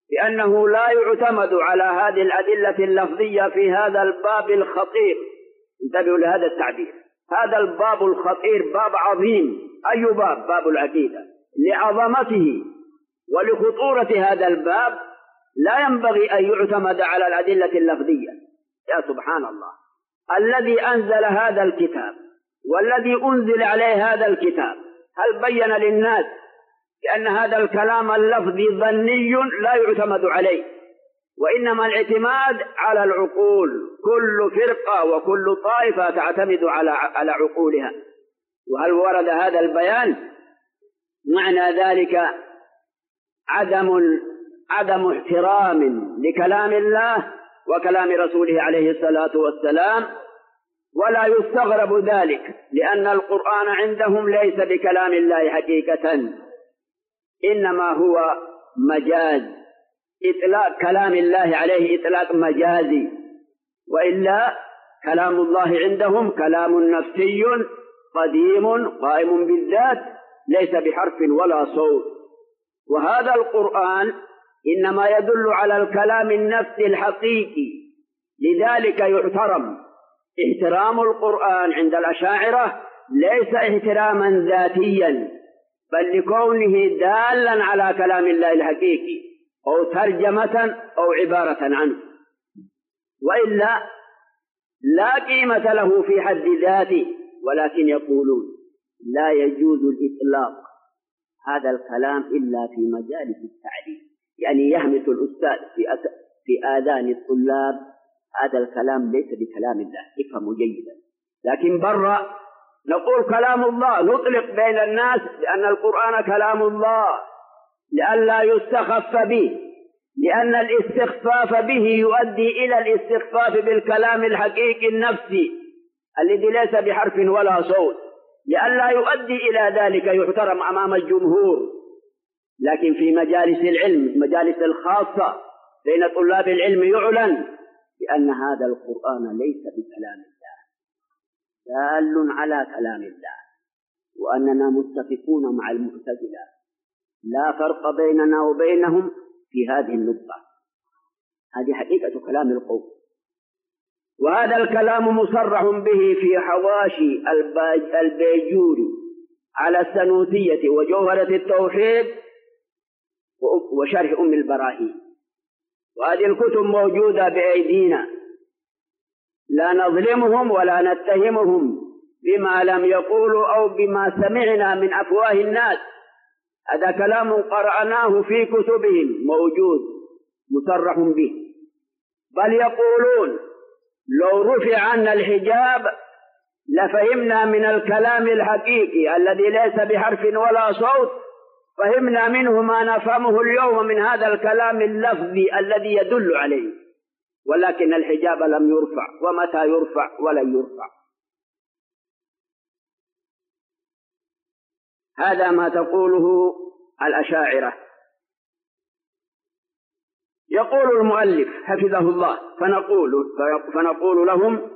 بأنه لا يعتمد على هذه الأدلة اللفظية في هذا الباب الخطير انتبهوا لهذا التعبير. هذا الباب الخطير باب عظيم. أي باب؟ باب العقيدة. لعظمته ولخطورة هذا الباب لا ينبغي أن يعتمد على الأدلة اللفظية. يا سبحان الله، الذي أنزل هذا الكتاب والذي أنزل عليه هذا الكتاب هل بين للناس بأن هذا الكلام اللفظي ظني لا يعتمد عليه، وإنما الاعتماد على العقول؟ كل فرقة وكل طائفة تعتمد على على عقولها. وهل ورد هذا البيان؟ معنى ذلك عدم عدم احترام لكلام الله وكلام رسوله عليه الصلاة والسلام، ولا يستغرب ذلك، لأن القرآن عندهم ليس بكلام الله حقيقة، إنما هو مجاز، إطلاق كلام الله عليه إطلاق مجازي، وإلا كلام الله عندهم كلام نفسي قديم قائم بالذات ليس بحرف ولا صوت. وهذا القرآن إنما يدل على الكلام النفسي الحقيقي، لذلك يحترم. احترام القرآن عند الأشاعرة ليس احتراما ذاتيا، بل لكونه دالا على كلام الله الحقيقي أو ترجمة أو عبارة عنه، وإلا لا قيمة له في حد ذاته. ولكن يقولون لا يجوز الإطلاق هذا الكلام إلا في مجالس التعليم، يعني يهمس الأستاذ في, أس... في آذان الطلاب هذا الكلام ليس بكلام الله، افهموا جيدا. لكن برا نقول كلام الله، نطلق بين الناس لأن القرآن كلام الله، لئلا يستخف به، لأن الاستخفاف به يؤدي إلى الاستخفاف بالكلام الحقيقي النفسي الذي ليس بحرف ولا صوت، لئلا يؤدي إلى ذلك يحترم أمام الجمهور. لكن في مجالس العلم، مجالس الخاصة بين طلاب العلم، يعلن بأن هذا القرآن ليس بكلام الله، دال على كلام الله، وأننا متفقون مع المعتزلة، لا فرق بيننا وبينهم في هذه النقطة. هذه حقيقة كلام القوم. وهذا الكلام مصرح به في حواشي البيجوري على السنوسية وجوهرة التوحيد وشرح أم البراهين، وهذه الكتب موجودة بأيدينا، لا نظلمهم ولا نتهمهم بما لم يقولوا أو بما سمعنا من أفواه الناس. هذا كلام قرأناه في كتبهم موجود مصرح به. بل يقولون لو رفع عنا الحجاب لفهمنا من الكلام الحقيقي الذي ليس بحرف ولا صوت، فهمنا منه ما نفهمه اليوم من هذا الكلام اللفظي الذي يدل عليه، ولكن الحجاب لم يرفع، ومتى يرفع ولن يرفع. هذا ما تقوله الأشاعرة. يقول المؤلف حفظه الله فنقول, فنقول لهم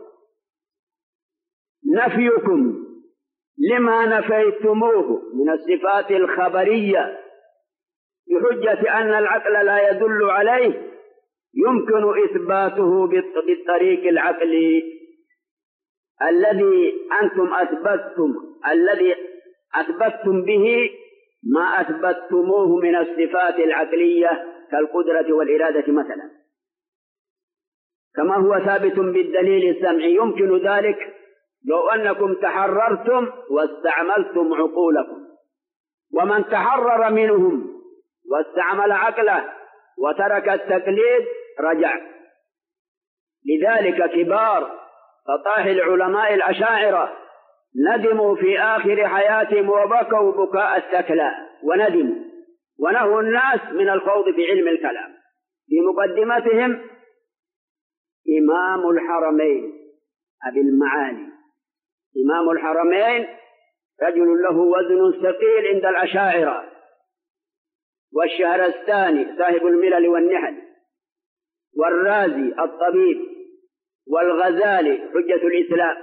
نفيكم لما نفيتموه من الصفات الخبرية بحجة أن العقل لا يدل عليه يمكن إثباته بالطريق العقلي الذي أنتم أثبتتم الذي أثبتتم به ما أثبتتموه من الصفات العقلية كالقدرة والإرادة مثلا، كما هو ثابت بالدليل السمعي. يمكن ذلك لو أنكم تحررتم واستعملتم عقولكم، ومن تحرر منهم واستعمل عقله وترك التقليد رجع. لذلك كبار فطاح العلماء الأشاعرة ندموا في آخر حياتهم وبكوا بكاء الثكلى وندموا، ونهوا الناس من الخوض في علم الكلام. في مقدمتهم إمام الحرمين أبي المعالي. إمام الحرمين رجل له وزن ثقيل عند الأشاعرة، والشهرستاني صاحب الملل والنحل، والرازي الطبيب، والغزالي حجة الإسلام.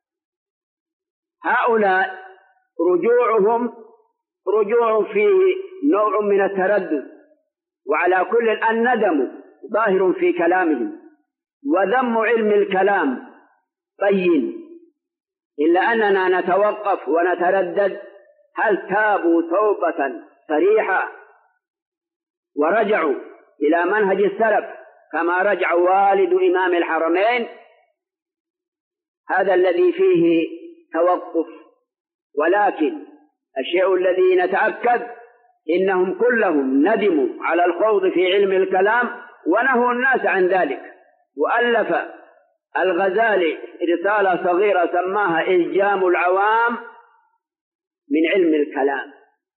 هؤلاء رجوعهم رجوع فيه نوع من التردد، وعلى كل الندم ظاهر في كلامهم، وذم علم الكلام بين، إلا أننا نتوقف ونتردد هل تابوا توبة صريحة ورجعوا إلى منهج السلف كما رجع والد إمام الحرمين؟ هذا الذي فيه توقف. ولكن الشيء الذي نتأكد إنهم كلهم ندموا على الخوض في علم الكلام ونهوا الناس عن ذلك. وألف الغزالي رسالة صغيرة سماها إلجام العوام من علم الكلام،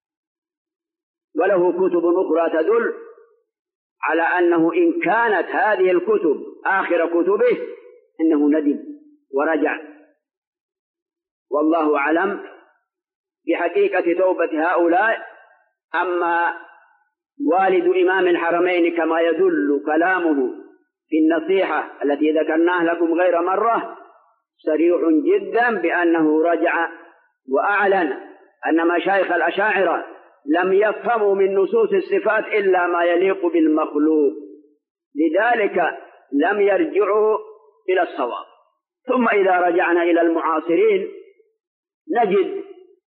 وله كتب أخرى تدل على أنه إن كانت هذه الكتب آخر كتبه إنه ندم ورجع. والله أعلم بحقيقة توبة هؤلاء. أما والد إمام الحرمين كما يدل كلامه في النصيحة التي ذكرناها لكم غير مرة صريح جدا بأنه رجع وأعلن أن مشايخ الأشاعرة لم يفهموا من نصوص الصفات إلا ما يليق بالمخلوق، لذلك لم يرجعوا إلى الصواب. ثم إذا رجعنا إلى المعاصرين نجد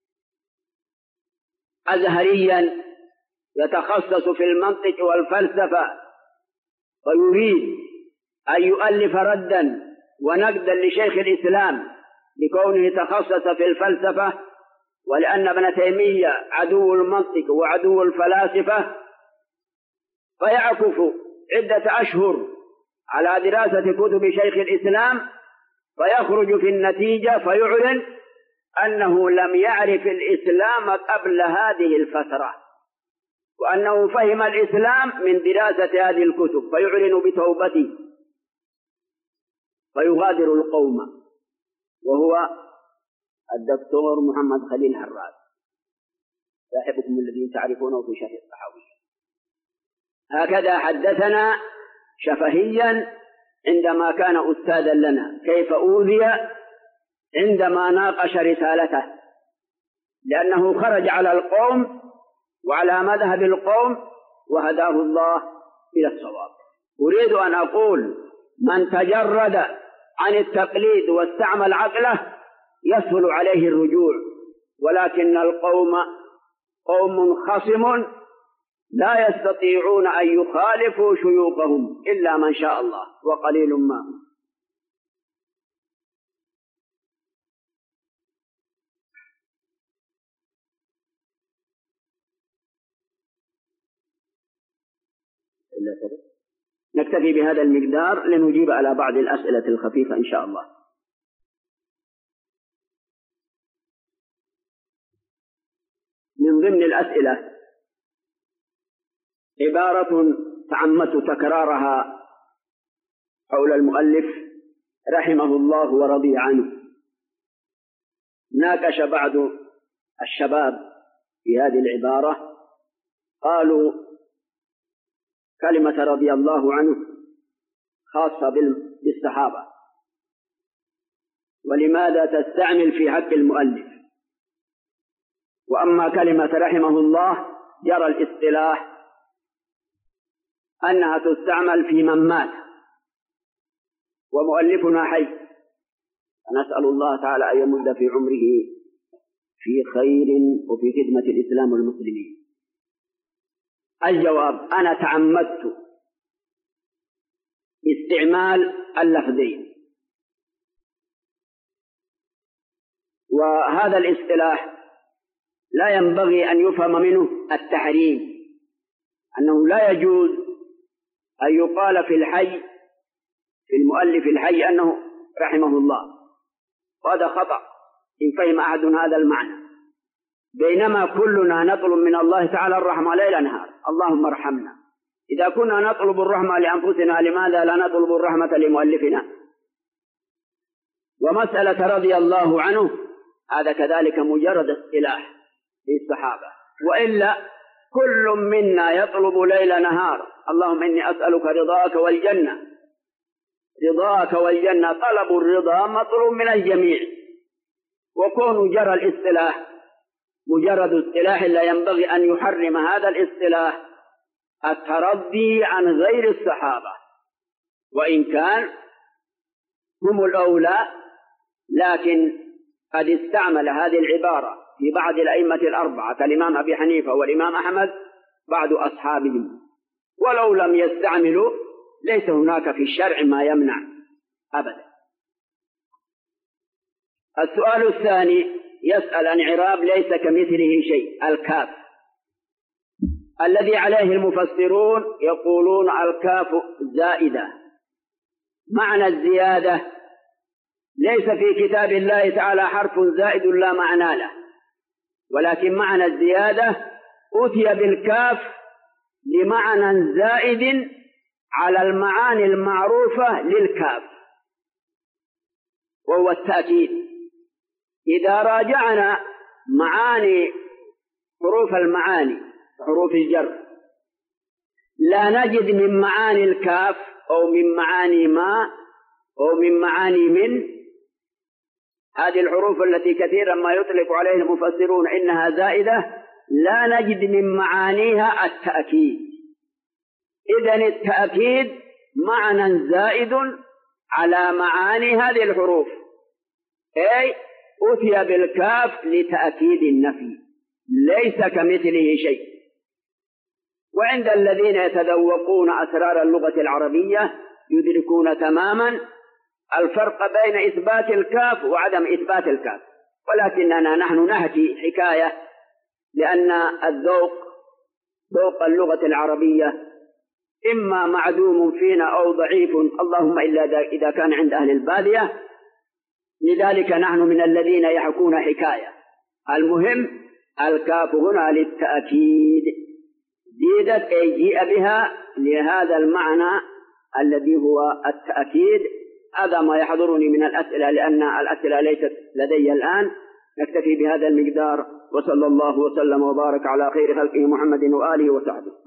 أزهريا يتخصص في المنطق والفلسفة ويريد أن يؤلف ردا ونقدا لشيخ الإسلام لكونه تخصص في الفلسفة، ولأن ابن تيمية عدو المنطق وعدو الفلاسفة، فيعكف عدة أشهر على دراسة كتب شيخ الإسلام فيخرج في النتيجة فيعلن أنه لم يعرف الإسلام قبل هذه الفترة، وأنه فهم الإسلام من دراسة هذه الكتب، فيعلن بتوبته فيغادر القوم، وهو الدكتور محمد خليل هراس صاحبكم الذين تعرفونه في شرح الطحاوي. هكذا حدثنا شفهيا عندما كان أستاذا لنا كيف أوذي عندما ناقش رسالته، لأنه خرج على القوم وعلى مذهب القوم وهداه الله إلى الصواب. أريد أن أقول من تجرد عن التقليد واستعمل عقله يسهل عليه الرجوع، ولكن القوم قوم خصم لا يستطيعون أن يخالفوا شيوخهم إلا من شاء الله وقليل ما هم. نكتفي بهذا المقدار لنجيب على بعض الأسئلة الخفيفة إن شاء الله. من ضمن الأسئلة عبارة تعمدت تكرارها حول المؤلف رحمه الله ورضي عنه. ناقش بعض الشباب في هذه العبارة، قالوا كلمة رضي الله عنه خاصة بالصحابة، ولماذا تستعمل في حق المؤلف؟ وأما كلمة رحمه الله جرى الاصطلاح أنها تستعمل في من مات ومؤلفنا حي، فنسأل الله تعالى أن يمد في عمره في خير وفي خدمة الإسلام والمسلمين. الجواب: أنا تعمدت استعمال اللفظين، وهذا الاصطلاح لا ينبغي أن يفهم منه التحريم، أنه لا يجوز أن يقال في الحي في المؤلف الحي أنه رحمه الله، وهذا خطأ إن فهم أحد هذا المعنى، بينما كلنا نطلب من الله تعالى الرحمة ليل نهار، اللهم ارحمنا. إذا كنا نطلب الرحمة لأنفسنا لماذا لا نطلب الرحمة لمؤلفنا؟ ومسألة رضي الله عنه هذا كذلك مجرد اصطلاح للصحابة، وإلا كل منا يطلب ليل نهار اللهم إني أسألك رضاك والجنة، رضاك والجنة، طلب الرضا مطلوب من الجميع، وكون جرى الاصطلاح مجرد اصطلاح لا ينبغي أن يحرم هذا الاصطلاح الترضي عن غير الصحابة، وإن كان هم الأولى لكن قد استعمل هذه العبارة في بعض الأئمة الأربعة كالإمام أبي حنيفة والإمام أحمد بعض أصحابهم، ولو لم يستعملوا ليس هناك في الشرع ما يمنع أبدا. السؤال الثاني يسأل عن إعراب ليس كمثله شيء، الكاف الذي عليه المفسرون يقولون الكاف زائدة. معنى الزيادة ليس في كتاب الله تعالى حرف زائد لا معنى له، ولكن معنى الزيادة أتي بالكاف لمعنى زائد على المعاني المعروفة للكاف وهو التأكيد. إذا راجعنا معاني حروف المعاني حروف الجر لا نجد من معاني الكاف أو من معاني ما أو من معاني من، هذه الحروف التي كثيرا ما يطلق عليها المفسرون إنها زائدة، لا نجد من معانيها التأكيد. إذن التأكيد معنى زائد على معاني هذه الحروف، أي أتي بالكاف لتأكيد النفي ليس كمثله شيء. وعند الذين يتذوقون أسرار اللغة العربية يدركون تماما الفرق بين إثبات الكاف وعدم إثبات الكاف، ولكننا نحن نحكي حكاية لأن الذوق ذوق اللغة العربية إما معدوم فينا أو ضعيف، اللهم إلا إذا كان عند أهل البادية، لذلك نحن من الذين يحكون حكاية. المهم الكاف هنا للتأكيد، زيدت أي جيء بها لهذا المعنى الذي هو التأكيد. هذا ما يحضرني من الأسئلة لأن الأسئلة ليست لدي الآن. نكتفي بهذا المقدار، وصلى الله وسلم وبارك على خير خلقه محمد وآله وصحبه.